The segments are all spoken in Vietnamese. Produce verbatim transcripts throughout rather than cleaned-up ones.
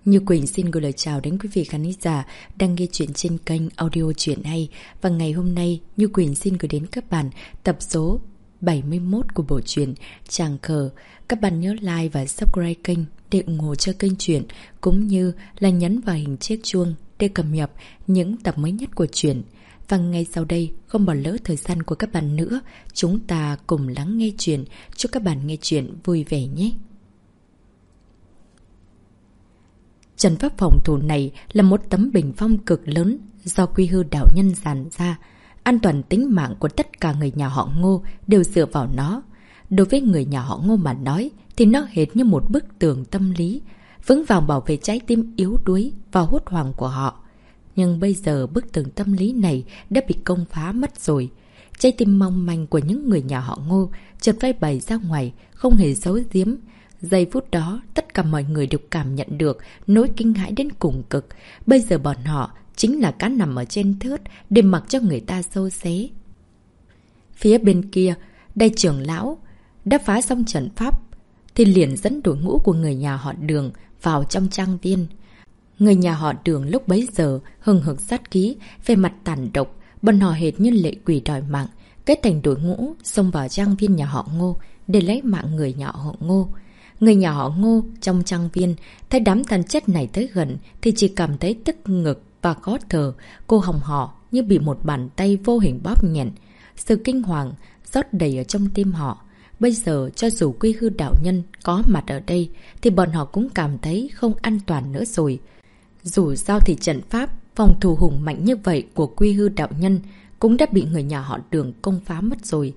Như Quỳnh xin gửi lời chào đến quý vị khán giả đang nghe chuyện trên kênh audio Chuyện Hay. Và ngày hôm nay, Như Quỳnh xin gửi đến các bạn tập số bảy mươi mốt của bộ truyện Tràng Khờ. Các bạn nhớ like và subscribe kênh để ủng hộ cho kênh truyện, cũng như là nhấn vào hình chiếc chuông để cập nhật những tập mới nhất của truyện. Và ngay sau đây, không bỏ lỡ thời gian của các bạn nữa, chúng ta cùng lắng nghe truyện. Chúc các bạn nghe truyện vui vẻ nhé! Trận pháp phòng thủ này là một tấm bình phong cực lớn do Quy Hư đạo nhân dàn ra. An toàn tính mạng của tất cả người nhà họ Ngô đều dựa vào nó. Đối với người nhà họ Ngô mà nói thì nó hệt như một bức tường tâm lý, vững vàng bảo vệ trái tim yếu đuối và hốt hoảng của họ. Nhưng bây giờ bức tường tâm lý này đã bị công phá mất rồi. Trái tim mong manh của những người nhà họ Ngô chợt phơi bày ra ngoài, không hề giấu giếm. Giây phút đó, tất cả mọi người đều cảm nhận được nỗi kinh hãi đến cùng cực. Bây giờ bọn họ chính là cá nằm ở trên thớt để mặc cho người ta xâu xé. Phía bên kia, đại trưởng lão đã phá xong trận pháp thì liền dẫn đội ngũ của người nhà họ Đường vào trong trang viên. Người nhà họ Đường lúc bấy giờ hừng hực sát khí, về mặt tàn độc, bọn họ hệt như lệ quỷ đòi mạng, kết thành đội ngũ xông vào trang viên nhà họ Ngô để lấy mạng người nhà họ Ngô. Người nhà họ Ngô trong trang viên thấy đám tàn chất này tới gần thì chỉ cảm thấy tức ngực và khó thở. Cô hồng họ như bị một bàn tay vô hình bóp nghẹn. Sự kinh hoàng rót đầy ở trong tim họ. Bây giờ cho dù Quy Hư đạo nhân có mặt ở đây thì bọn họ cũng cảm thấy không an toàn nữa rồi. Dù sao thì trận pháp phòng thủ hùng mạnh như vậy của Quy Hư đạo nhân cũng đã bị người nhà họ Đường công phá mất rồi.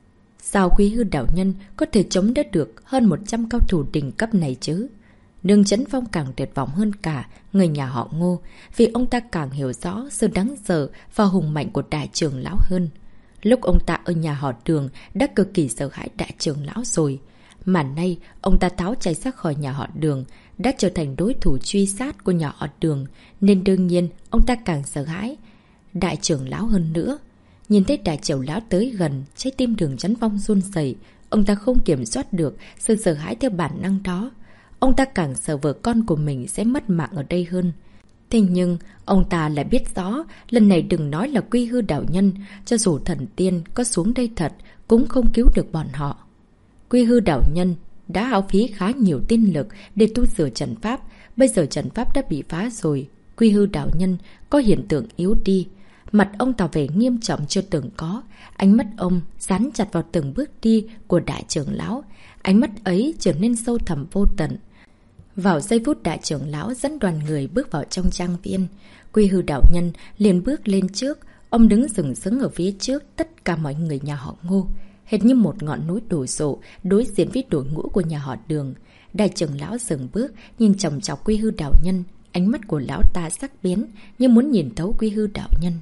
Sao Quy Hư đạo nhân có thể chống đỡ được hơn một trăm cao thủ đỉnh cấp này chứ? Đường Chấn Phong càng tuyệt vọng hơn cả người nhà họ Ngô, vì ông ta càng hiểu rõ sự đáng sợ và hùng mạnh của đại trưởng lão hơn. Lúc ông ta ở nhà họ Đường đã cực kỳ sợ hãi đại trưởng lão rồi. Mà nay, ông ta tháo chạy ra khỏi nhà họ Đường, đã trở thành đối thủ truy sát của nhà họ Đường, nên đương nhiên ông ta càng sợ hãi đại trưởng lão hơn nữa. Nhìn thấy đại trưởng lão tới gần, trái tim Đường Chấn Phong run rẩy. Ông ta không kiểm soát được sự sợ hãi theo bản năng đó. Ông ta càng sợ vợ con của mình sẽ mất mạng ở đây hơn. Thế nhưng, ông ta lại biết rõ, lần này đừng nói là Quy Hư đạo nhân, cho dù thần tiên có xuống đây thật, cũng không cứu được bọn họ. Quy Hư đạo nhân đã hao phí khá nhiều tinh lực để tu sửa trận pháp. Bây giờ trận pháp đã bị phá rồi. Quy Hư đạo nhân có hiện tượng yếu đi. Mặt ông tỏ vẻ nghiêm trọng chưa từng có. Ánh mắt ông dán chặt vào từng bước đi của đại trưởng lão. Ánh mắt ấy trở nên sâu thẳm vô tận. Vào giây phút đại trưởng lão dẫn đoàn người bước vào trong trang viên, Quy Hư đạo nhân liền bước lên trước. Ông đứng sừng sững ở phía trước tất cả mọi người nhà họ Ngô, hệt như một ngọn núi đổ sộ đối diện với đội ngũ của nhà họ Đường. Đại trưởng lão dừng bước, nhìn chòng chọc Quy Hư đạo nhân. Ánh mắt của lão ta sắc bén như muốn nhìn thấu Quy Hư đạo nhân.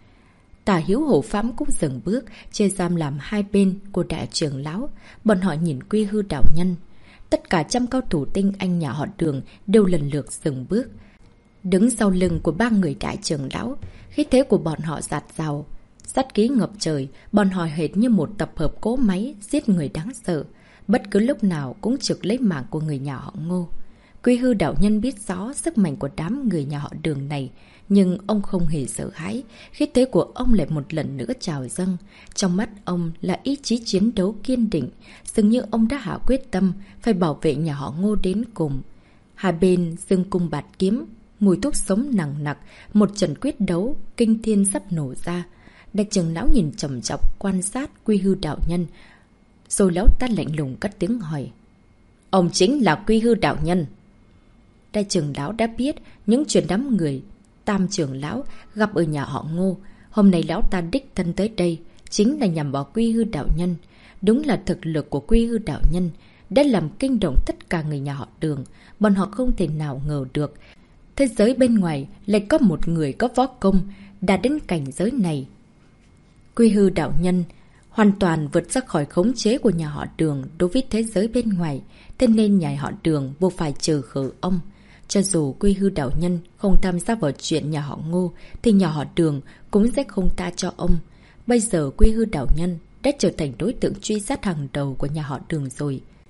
Tả Hiếu Hộ Pháp cũng dừng bước, chia giam làm hai bên của đại trưởng lão. Bọn họ nhìn Quy Hư đạo nhân. Tất cả trăm cao thủ tinh anh nhà họ Đường đều lần lượt dừng bước, đứng sau lưng của ba người đại trưởng lão. Khí thế của bọn họ dạt dào, sát khí ngập trời. Bọn họ hệt như một tập hợp cỗ máy giết người đáng sợ, bất cứ lúc nào cũng trực lấy mạng của người nhà họ Ngô. Quy Hư đạo nhân biết rõ sức mạnh của đám người nhà họ Đường này, nhưng ông không hề sợ hãi. Khí thế của ông lại một lần nữa trào dâng. Trong mắt ông là ý chí chiến đấu kiên định, dường như ông đã hạ quyết tâm phải bảo vệ nhà họ Ngô đến cùng. Hai bên giương cung bạt kiếm, mùi thuốc sống nặng nặc, một trận quyết đấu kinh thiên sắp nổ ra. Đại trưởng lão nhìn chằm chọc quan sát Quy Hư đạo nhân, rồi lão ta lạnh lùng cất tiếng hỏi: "Ông chính là Quy Hư đạo nhân?" Đại trưởng lão đã biết những chuyện đám người Tam trưởng lão gặp ở nhà họ Ngô. Hôm nay lão ta đích thân tới đây chính là nhằm vào Quy Hư đạo nhân. Đúng là thực lực của Quy Hư đạo nhân đã làm kinh động tất cả người nhà họ Đường. Bọn họ không thể nào ngờ được thế giới bên ngoài lại có một người có võ công đạt đến cảnh giới này. Quy Hư đạo nhân hoàn toàn vượt ra khỏi khống chế của nhà họ Đường đối với thế giới bên ngoài, thế nên nhà họ Đường buộc phải trừ khử ông. Cho dù Quy Hư đạo nhân không tham gia vào chuyện nhà họ Ngô thì nhà họ Đường cũng sẽ không tha cho ông. Bây giờ Quy Hư đạo nhân đã trở thành đối tượng truy sát hàng đầu của nhà họ Đường rồi.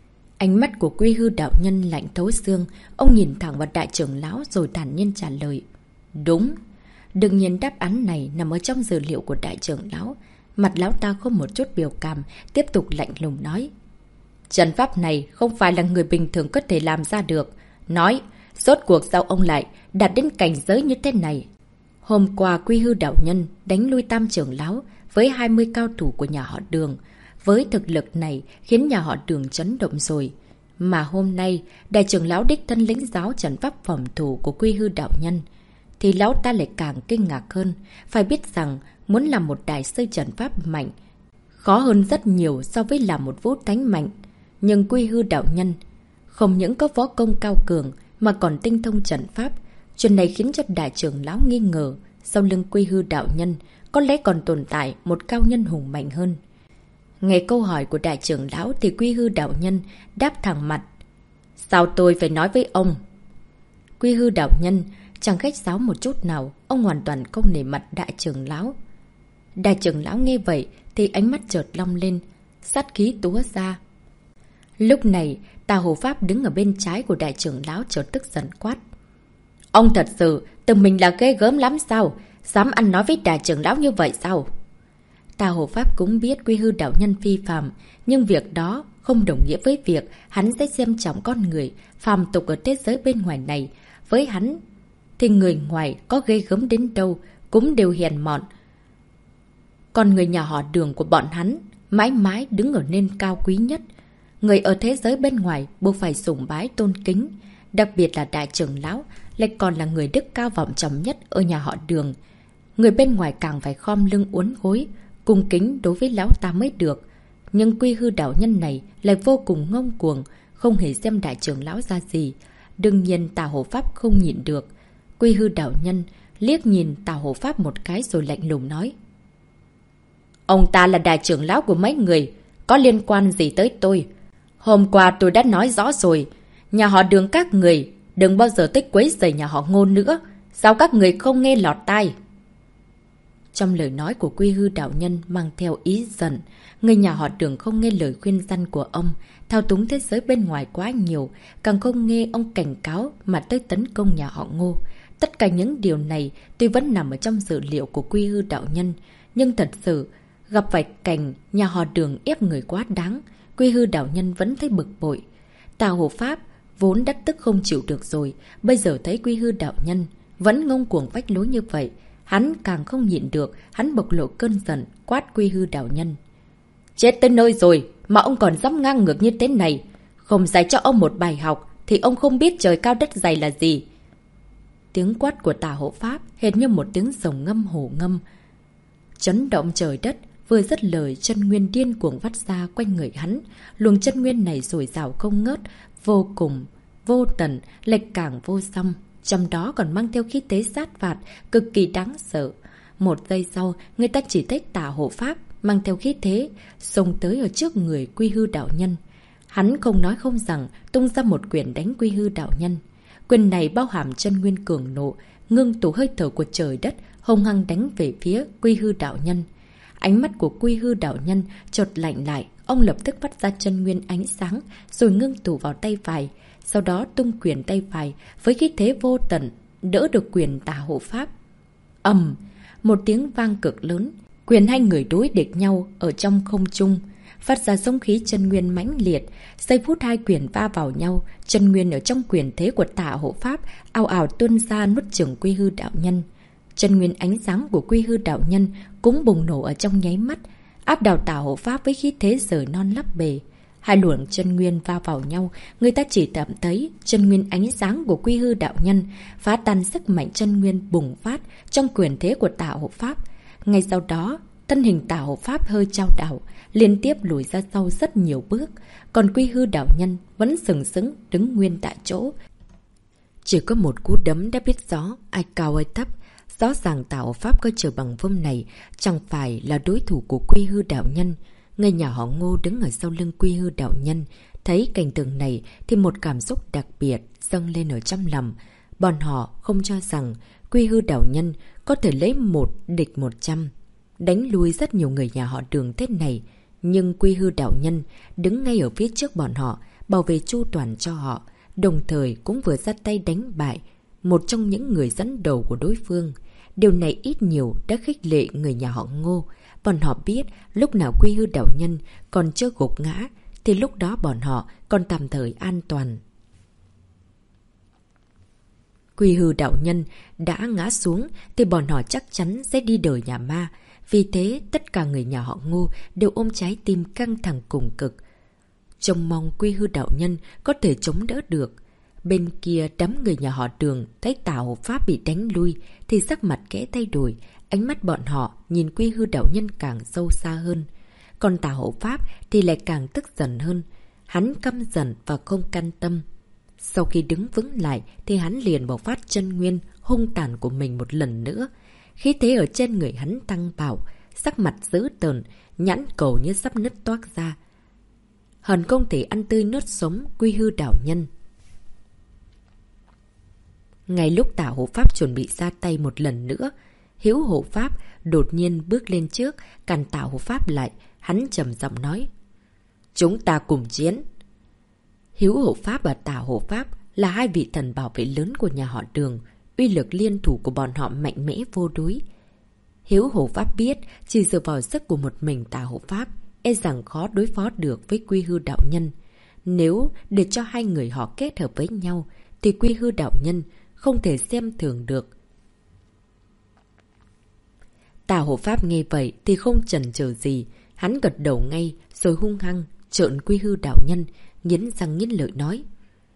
Ánh mắt của Quy Hư đạo nhân lạnh thấu xương, ông nhìn thẳng vào đại trưởng lão rồi thản nhiên trả lời. Đúng. Đương nhiên đáp án này nằm ở trong dữ liệu của đại trưởng lão. Mặt lão ta không một chút biểu cảm, tiếp tục lạnh lùng nói. Trận pháp này không phải là người bình thường có thể làm ra được. Nói, rốt cuộc sao ông lại đạt đến cảnh giới như thế này? Hôm qua Quy Hư đạo nhân đánh lui tam trưởng lão với hai mươi cao thủ của nhà họ Đường. Với thực lực này khiến nhà họ Đường chấn động rồi. Mà hôm nay, đại trưởng lão đích thân lĩnh giáo trận pháp phòng thủ của Quy Hư đạo nhân. Thì lão ta lại càng kinh ngạc hơn. Phải biết rằng, muốn làm một đại sư trận pháp mạnh, khó hơn rất nhiều so với làm một vũ thánh mạnh. Nhưng Quy Hư đạo nhân không những có võ công cao cường mà còn tinh thông trận pháp. Chuyện này khiến cho đại trưởng lão nghi ngờ, sau lưng Quy Hư đạo nhân có lẽ còn tồn tại một cao nhân hùng mạnh hơn. Nghe câu hỏi của đại trưởng lão thì Quy Hư đạo nhân đáp thẳng mặt. Sao tôi phải nói với ông? Quy Hư đạo nhân chẳng khách sáo một chút nào, ông hoàn toàn không nể mặt đại trưởng lão. Đại trưởng lão nghe vậy thì ánh mắt chợt long lên, sát khí túa ra. Lúc này, Tà Hộ Pháp đứng ở bên trái của đại trưởng lão chợt tức giận quát. Ông thật sự tự mình là ghê gớm lắm sao? Dám ăn nói với đại trưởng lão như vậy sao? Tà Hộ Pháp cũng biết Quy Hư đạo nhân phi phàm, nhưng việc đó không đồng nghĩa với việc hắn sẽ xem trọng con người phàm tục ở thế giới bên ngoài này. Với hắn thì người ngoài có ghê gớm đến đâu cũng đều hèn mọn. Còn người nhà họ Đường của bọn hắn mãi mãi đứng ở nên cao quý nhất. Người ở thế giới bên ngoài buộc phải sùng bái tôn kính, đặc biệt là đại trưởng lão lại còn là người đức cao vọng trọng nhất ở nhà họ Đường. Người bên ngoài càng phải khom lưng uốn gối, cung kính đối với lão ta mới được. Nhưng Quy Hư đạo nhân này lại vô cùng ngông cuồng, không hề xem đại trưởng lão ra gì. Đương nhiên Tà Hộ Pháp không nhịn được. Quy Hư đạo nhân liếc nhìn Tà Hộ Pháp một cái rồi lạnh lùng nói. Ông ta là đại trưởng lão của mấy người, có liên quan gì tới tôi? Hôm qua tôi đã nói rõ rồi, nhà họ Đường các người đừng bao giờ tích quấy rầy nhà họ Ngô nữa. Sao các người không nghe lọt tai? Trong lời nói của Quy Hư đạo nhân mang theo ý giận. Người nhà họ Đường không nghe lời khuyên răn của ông, thao túng thế giới bên ngoài quá nhiều, càng không nghe ông cảnh cáo mà tới tấn công nhà họ Ngô. Tất cả những điều này tuy vẫn nằm ở trong dữ liệu của Quy Hư đạo nhân, nhưng thật sự gặp phải cảnh nhà họ Đường ép người quá đáng, Quy Hư đạo nhân vẫn thấy bực bội. Tà Hộ Pháp vốn đắc tức không chịu được rồi, bây giờ thấy Quy Hư đạo nhân vẫn ngông cuồng phách lối như vậy, hắn càng không nhịn được, hắn bộc lộ cơn giận, quát Quy Hư đạo nhân. Chết tới nơi rồi mà ông còn dám ngang ngược như thế này, không dạy cho ông một bài học thì ông không biết trời cao đất dày là gì. Tiếng quát của Tà Hộ Pháp hệt như một tiếng rồng ngâm hổ ngâm, chấn động trời đất. Vừa dứt lời, chân nguyên điên cuồng vắt ra quanh người hắn. Luồng chân nguyên này dồi dào không ngớt, vô cùng, vô tận, lệch càng vô song. Trong đó còn mang theo khí thế sát phạt, cực kỳ đáng sợ. Một giây sau, người ta chỉ thấy Tà Hộ Pháp mang theo khí thế, xông tới ở trước người Quy Hư đạo nhân. Hắn không nói không rằng, tung ra một quyền đánh Quy Hư đạo nhân. Quyền này bao hàm chân nguyên cường nộ, ngưng tụ hơi thở của trời đất, hung hăng đánh về phía Quy Hư đạo nhân. Ánh mắt của Quy Hư đạo nhân chợt lạnh lại, ông lập tức phát ra chân nguyên ánh sáng, rồi ngưng tụ vào tay phải, sau đó tung quyền tay phải với khí thế vô tận, đỡ được quyền Tà Hộ Pháp. Ầm, một tiếng vang cực lớn, quyền hai người đối địch nhau ở trong không trung, phát ra sóng khí chân nguyên mãnh liệt. Giây phút hai quyền va vào nhau, chân nguyên ở trong quyền thế của Tà Hộ Pháp ào ào tuôn ra nuốt chửng Quy Hư đạo nhân. Chân nguyên ánh sáng của Quy Hư đạo nhân cũng bùng nổ ở trong nháy mắt, áp đảo Tà Hộ Pháp với khí thế rời non lấp bề. Hai luồng chân nguyên va vào nhau, người ta chỉ tạm thấy chân nguyên ánh sáng của Quy Hư đạo nhân phá tan sức mạnh chân nguyên bùng phát trong quyền thế của Tà Hộ Pháp. Ngay sau đó, thân hình Tà Hộ Pháp hơi chao đảo, liên tiếp lùi ra sau rất nhiều bước, còn Quy Hư đạo nhân vẫn sừng sững đứng nguyên tại chỗ. Chỉ có một cú đấm đã biết rõ ai cao ai thấp. Rõ ràng Tà Hộ Pháp coi trời bằng vung này chẳng phải là đối thủ của Quy Hư đạo nhân. Người nhà họ Ngô đứng ở sau lưng Quy Hư đạo nhân, thấy cảnh tượng này thì một cảm xúc đặc biệt dâng lên ở trong lòng. Bọn họ không cho rằng Quy Hư đạo nhân có thể lấy một địch một trăm, đánh lui rất nhiều người nhà họ Đường thế này. Nhưng Quy Hư đạo nhân đứng ngay ở phía trước bọn họ, bảo vệ chu toàn cho họ, đồng thời cũng vừa ra tay đánh bại một trong những người dẫn đầu của đối phương. Điều này ít nhiều đã khích lệ người nhà họ Ngô. Bọn họ biết lúc nào Quy Hư đạo nhân còn chưa gục ngã thì lúc đó bọn họ còn tạm thời an toàn. Quy Hư đạo nhân đã ngã xuống thì bọn họ chắc chắn sẽ đi đời nhà ma. Vì thế tất cả người nhà họ Ngô đều ôm trái tim căng thẳng cùng cực, trông mong Quy Hư đạo nhân có thể chống đỡ được. Bên kia đám người nhà họ Đường thấy Tả Hộ Pháp bị đánh lui thì sắc mặt kẽ thay đổi, ánh mắt bọn họ nhìn Quy Hư đạo nhân càng sâu xa hơn. Còn Tả Hộ Pháp thì lại càng tức giận hơn, hắn căm giận và không can tâm. Sau khi đứng vững lại thì hắn liền bộc phát chân nguyên hung tàn của mình một lần nữa. Khí thế ở trên người hắn tăng bạo, sắc mặt dữ tợn, nhãn cầu như sắp nứt toác ra. Hận không thể ăn tươi nuốt sống Quy Hư đạo nhân. Ngay lúc Tả Hộ Pháp chuẩn bị ra tay một lần nữa, Hữu Hộ Pháp đột nhiên bước lên trước, cản Tả Hộ Pháp lại. Hắn trầm giọng nói: "Chúng ta cùng chiến." Hữu Hộ Pháp và Tả Hộ Pháp là hai vị thần bảo vệ lớn của nhà họ Đường, uy lực liên thủ của bọn họ mạnh mẽ vô đối. Hữu Hộ Pháp biết chỉ dựa vào sức của một mình Tả Hộ Pháp e rằng khó đối phó được với Quy Hư đạo nhân. Nếu để cho hai người họ kết hợp với nhau thì Quy Hư đạo nhân không thể xem thường được. Tả Hộ Pháp nghe vậy thì không chần chờ gì, hắn gật đầu ngay rồi hung hăng trợn Quy Hư đạo nhân, nghiến răng nghiến lợi nói: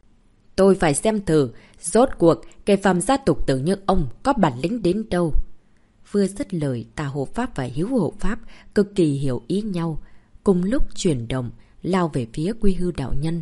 "Tôi phải xem thử, rốt cuộc kẻ phàm gia tục tử như ông có bản lĩnh đến đâu." Vừa dứt lời, Tả Hộ Pháp và Hữu Hộ Pháp cực kỳ hiểu ý nhau, cùng lúc chuyển động, lao về phía Quy Hư đạo nhân.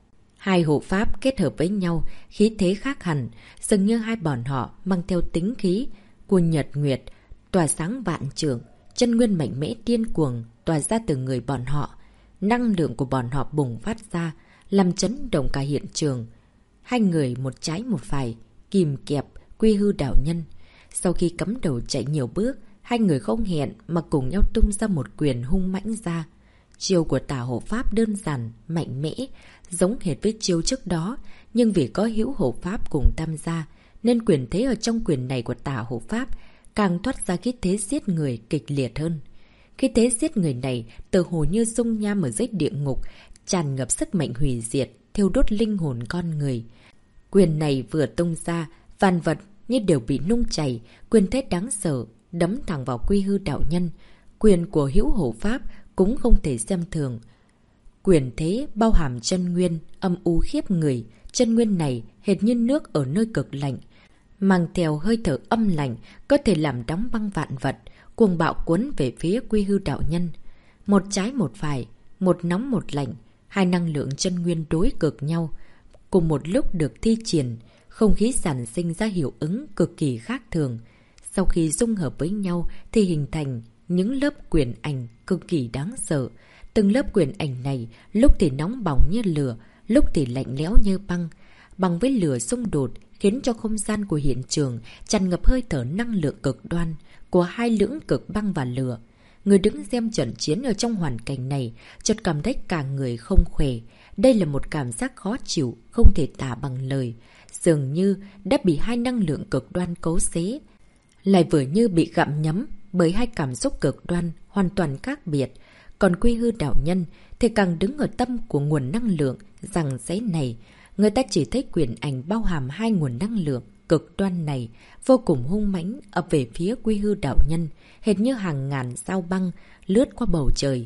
Hai hộ pháp kết hợp với nhau, khí thế khác hẳn, dường như hai bọn họ mang theo tính khí của nhật nguyệt, tỏa sáng vạn trượng, chân nguyên mạnh mẽ điên cuồng tỏa ra từ người bọn họ. Năng lượng của bọn họ bùng phát ra, làm chấn động cả hiện trường. Hai người một trái một phải, kìm kẹp Quy Hư đạo nhân. Sau khi cắm đầu chạy nhiều bước, hai người không hẹn mà cùng nhau tung ra một quyền hung mãnh ra. Chiêu của Tả Hộ Pháp đơn giản, mạnh mẽ, giống hệt với chiêu trước đó, nhưng vì có Hữu Hộ Pháp cùng tham gia, nên quyền thế ở trong quyền này của Tả Hộ Pháp càng thoát ra khí thế giết người kịch liệt hơn. Khí thế giết người này tựa hồ như dung nham ở dưới địa ngục, tràn ngập sức mạnh hủy diệt, thiêu đốt linh hồn con người. Quyền này vừa tung ra, vạn vật như đều bị nung chảy, quyền thế đáng sợ, đấm thẳng vào Quy Hư đạo nhân. Quyền của Hữu Hộ Pháp cũng không thể xem thường. Quyền thế bao hàm chân nguyên, âm u khiếp người. Chân nguyên này hệt như nước ở nơi cực lạnh, mang theo hơi thở âm lạnh, có thể làm đóng băng vạn vật, cuồng bạo cuốn về phía Quy Hư đạo nhân. Một trái một phải, một nóng một lạnh, hai năng lượng chân nguyên đối cực nhau, cùng một lúc được thi triển, không khí sản sinh ra hiệu ứng cực kỳ khác thường. Sau khi dung hợp với nhau thì hình thành những lớp quyền ảnh cực kỳ đáng sợ. Từng lớp quyền ảnh này lúc thì nóng bỏng như lửa, lúc thì lạnh lẽo như băng. Băng với lửa xung đột khiến cho không gian của hiện trường tràn ngập hơi thở năng lượng cực đoan của hai lưỡng cực băng và lửa. Người đứng xem trận chiến ở trong hoàn cảnh này chợt cảm thấy cả người không khỏe. Đây là một cảm giác khó chịu, không thể tả bằng lời. Dường như đã bị hai năng lượng cực đoan cấu xé, lại vừa như bị gặm nhấm bởi hai cảm xúc cực đoan hoàn toàn khác biệt. Còn Quy Hư đạo nhân thì càng đứng ở tâm của nguồn năng lượng giằng xé này. Người ta chỉ thấy quyền ảnh bao hàm hai nguồn năng lượng cực đoan này vô cùng hung mãnh ập về phía Quy Hư đạo nhân, hệt như hàng ngàn sao băng lướt qua bầu trời.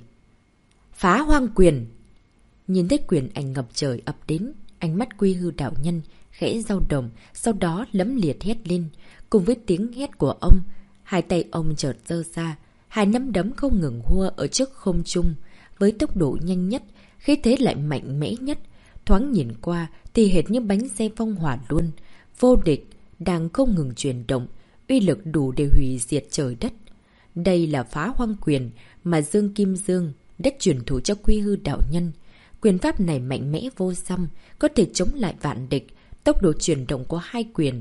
Phá hoang quyền! Nhìn thấy quyền ảnh ngập trời ập đến, ánh mắt Quy Hư đạo nhân khẽ dao động, sau đó lấm liệt hét lên. Cùng với tiếng hét của ông, hai tay ông chợt giơ ra, hai nắm đấm không ngừng hua ở trước không trung, với tốc độ nhanh nhất, khí thế lại mạnh mẽ nhất. Thoáng nhìn qua thì hệt như bánh xe phong hỏa luôn, vô địch, đang không ngừng chuyển động, uy lực đủ để hủy diệt trời đất. Đây là phá hoang quyền mà Dương Kim Dương đã truyền thủ cho Quy Hư đạo nhân. Quyền pháp này mạnh mẽ vô song, có thể chống lại vạn địch. Tốc độ chuyển động của hai quyền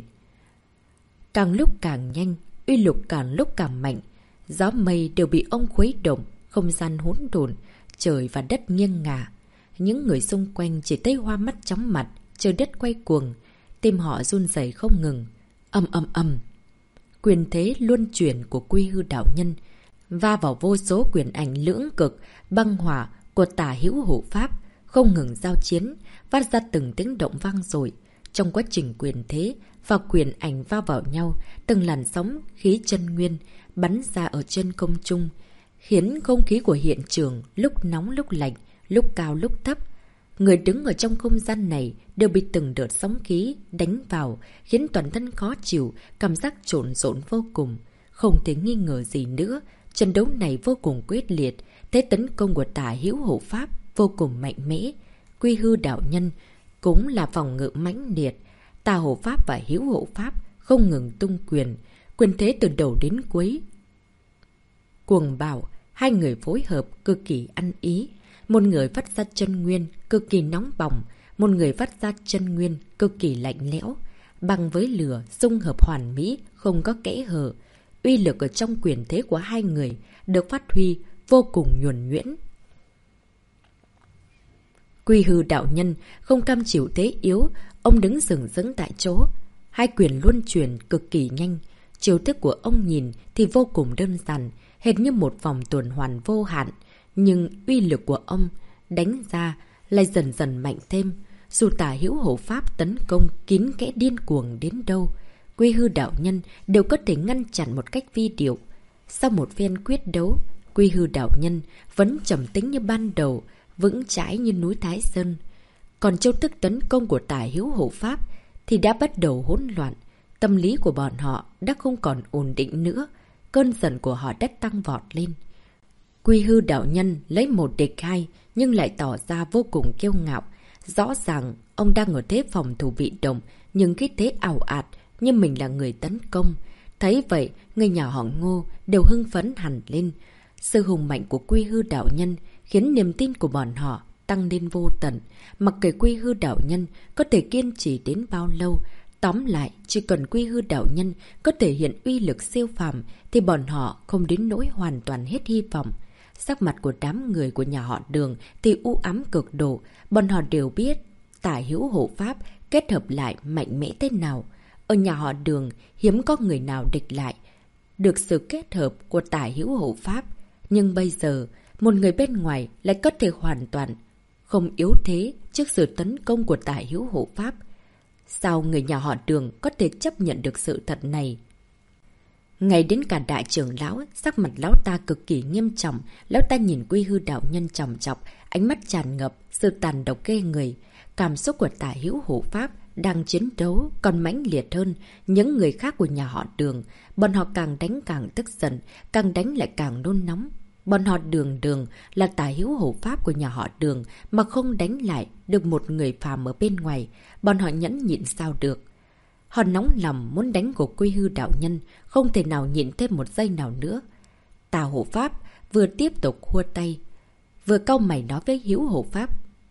càng lúc càng nhanh, uy lực càng lúc càng mạnh. Gió mây đều bị ông khuấy động, không gian hỗn độn, trời và đất nghiêng ngả. những người xung quanh chỉ thấy hoa mắt chóng mặt, trời đất quay cuồng, tim họ run rẩy không ngừng. Ầm ầm ầm. Quyền thế luân chuyển của Quy Hư đạo nhân va vào vô số quyền ảnh lưỡng cực, băng hỏa của Tả Hữu Hộ Pháp, không ngừng giao chiến, phát ra từng tiếng động vang dội. Trong quá trình quyền thế và quyền ảnh va vào nhau, từng làn sóng khí chân nguyên bắn ra ở trên không trung, khiến không khí của hiện trường lúc nóng lúc lạnh, lúc cao lúc thấp. Người đứng ở trong không gian này đều bị từng đợt sóng khí đánh vào, khiến toàn thân khó chịu, cảm giác trộn rộn vô cùng. Không thể nghi ngờ gì nữa, trận đấu này vô cùng quyết liệt, thế tấn công của Tả Hữu Hộ Pháp vô cùng mạnh mẽ. Quy Hư đạo nhân cũng là phòng ngự mãnh liệt, Tà Hộ Pháp và Hữu Hộ Pháp không ngừng tung quyền, quyền thế từ đầu đến cuối cuồng bạo. Hai người phối hợp cực kỳ ăn ý, một người phát ra chân nguyên cực kỳ nóng bỏng, một người phát ra chân nguyên cực kỳ lạnh lẽo, bằng với lửa dung hợp hoàn mỹ, không có kẽ hở. Uy lực ở trong quyền thế của hai người được phát huy vô cùng nhuần nhuyễn. Quy Hư đạo nhân không cam chịu thế yếu, ông đứng sừng sững tại chỗ. Hai quyền luân chuyển cực kỳ nhanh, chiêu thức của ông nhìn thì vô cùng đơn giản, hệt như một vòng tuần hoàn vô hạn, nhưng uy lực của ông đánh ra lại dần dần mạnh thêm. Dù Tả Hữu Hộ Pháp tấn công kín kẽ điên cuồng đến đâu, Quy Hư đạo nhân đều có thể ngăn chặn một cách vi diệu. Sau một phen quyết đấu, Quy Hư đạo nhân vẫn trầm tĩnh như ban đầu, vững chãi như núi Thái Sơn. Còn chiêu thức tấn công của Tả Hữu Hộ Pháp thì đã bắt đầu hỗn loạn. Tâm lý của bọn họ đã không còn ổn định nữa, cơn giận của họ đã tăng vọt lên. Quy Hư đạo nhân lấy một địch hai nhưng lại tỏ ra vô cùng kiêu ngạo. Rõ ràng ông đang ở thế phòng thủ bị động, nhưng cái thế ảo ạt như mình là người tấn công. Thấy vậy, người nhà họ Ngô đều hưng phấn hẳn lên. Sự hùng mạnh của Quy Hư đạo nhân khiến niềm tin của bọn họ tăng lên vô tận. Mặc kệ Quy Hư đạo nhân có thể kiên trì đến bao lâu, tóm lại, chỉ cần Quy Hư đạo nhân có thể hiện uy lực siêu phàm thì bọn họ không đến nỗi hoàn toàn hết hy vọng. Sắc mặt của đám người của nhà họ Đường thì u ám cực độ, bọn họ đều biết Tả Hữu Hộ Pháp kết hợp lại mạnh mẽ thế nào. Ở nhà họ Đường hiếm có người nào địch lại được sự kết hợp của Tả Hữu Hộ Pháp, nhưng bây giờ một người bên ngoài lại có thể hoàn toàn không yếu thế trước sự tấn công của Tả Hữu Hộ Pháp. Sao người nhà họ Đường có thể chấp nhận được sự thật này? Ngay đến cả đại trưởng lão, sắc mặt lão ta cực kỳ nghiêm trọng, lão ta nhìn Quy Hư đạo nhân chòng chọc, ánh mắt tràn ngập sự tàn độc ghê người. Cảm xúc của Tả Hữu Hộ Pháp đang chiến đấu còn mãnh liệt hơn những người khác của nhà họ Đường. Bọn họ càng đánh càng tức giận, càng đánh lại càng nôn nóng. Bọn họ Đường Đường là Tả Hữu Hộ Pháp của nhà họ Đường mà không đánh lại được một người phàm ở bên ngoài, bọn họ nhẫn nhịn sao được. Họ nóng lòng muốn đánh của Quy Hư đạo nhân, không thể nào nhịn thêm một giây nào nữa. Tả Hộ Pháp vừa tiếp tục khua tay, vừa cau mày nói với Hữu Hộ Pháp: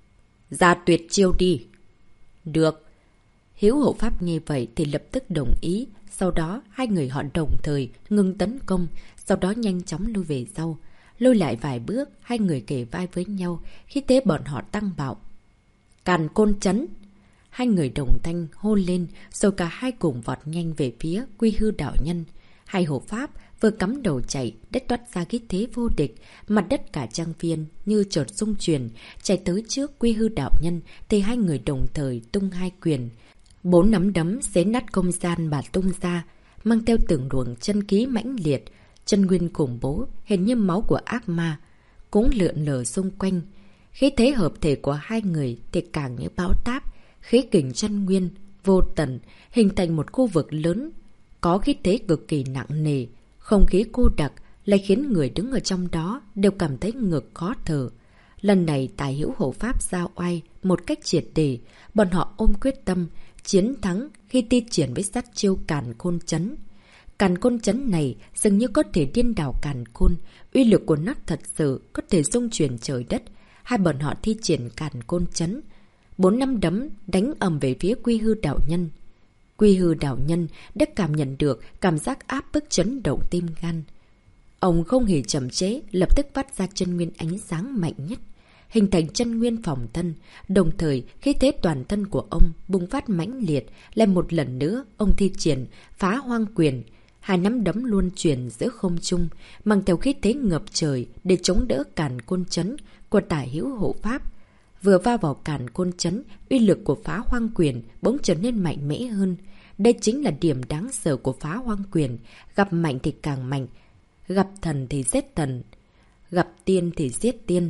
"Ra tuyệt chiêu đi." "Được." Hữu Hộ Pháp nghe vậy thì lập tức đồng ý. Sau đó hai người họ đồng thời ngừng tấn công, sau đó nhanh chóng lui về sau. Lùi lại vài bước, hai người kề vai với nhau, khi thế bọn họ tăng bạo. "Càn Côn Trấn!" Hai người đồng thanh hôn lên, rồi cả hai cùng vọt nhanh về phía Quy Hư đạo nhân. Hai hộ pháp vừa cắm đầu chạy, đất toát ra khí thế vô địch, mặt đất cả trang viên như chợt rung chuyển, chạy tới trước Quy Hư đạo nhân thì hai người đồng thời tung hai quyền. Bốn nắm đấm xé nát không gian mà tung ra, mang theo từng luồng chân khí mãnh liệt, chân nguyên khủng bố, hình như máu của ác ma, cũng lượn lờ xung quanh. Khí thế hợp thể của hai người thì càng như bão táp, khí kình chân nguyên vô tận hình thành một khu vực lớn, có khí thế cực kỳ nặng nề, không khí cô đặc lại khiến người đứng ở trong đó đều cảm thấy ngực khó thở. Lần này Tả Hữu Hộ Pháp giao oai một cách triệt để, bọn họ ôm quyết tâm chiến thắng khi thi triển với sát chiêu Càn Khôn Trấn. Càn Khôn Trấn này dường như có thể điên đảo càn khôn, uy lực của nó thật sự có thể rung chuyển trời đất. Hai bọn họ thi triển Càn Khôn Trấn, bốn năm đấm đánh ầm về phía Quy Hư đạo nhân. Quy Hư đạo nhân đã cảm nhận được cảm giác áp bức chấn động tim gan. Ông không hề chậm chế, lập tức phát ra chân nguyên ánh sáng mạnh nhất. hình thành chân nguyên phòng thân. Đồng thời, khí thế toàn thân của ông bùng phát mãnh liệt, lại một lần nữa ông thi triển phá hoang quyền. Hai nắm đấm luân chuyển giữa không trung, mang theo khí thế ngập trời để chống đỡ càn côn chấn của Tả Hữu hộ pháp. Vừa va vào càn côn chấn, uy lực của phá hoang quyền bỗng trở nên mạnh mẽ hơn. Đây chính là điểm đáng sợ của phá hoang quyền, gặp mạnh thì càng mạnh, gặp thần thì giết thần, gặp tiên thì giết tiên.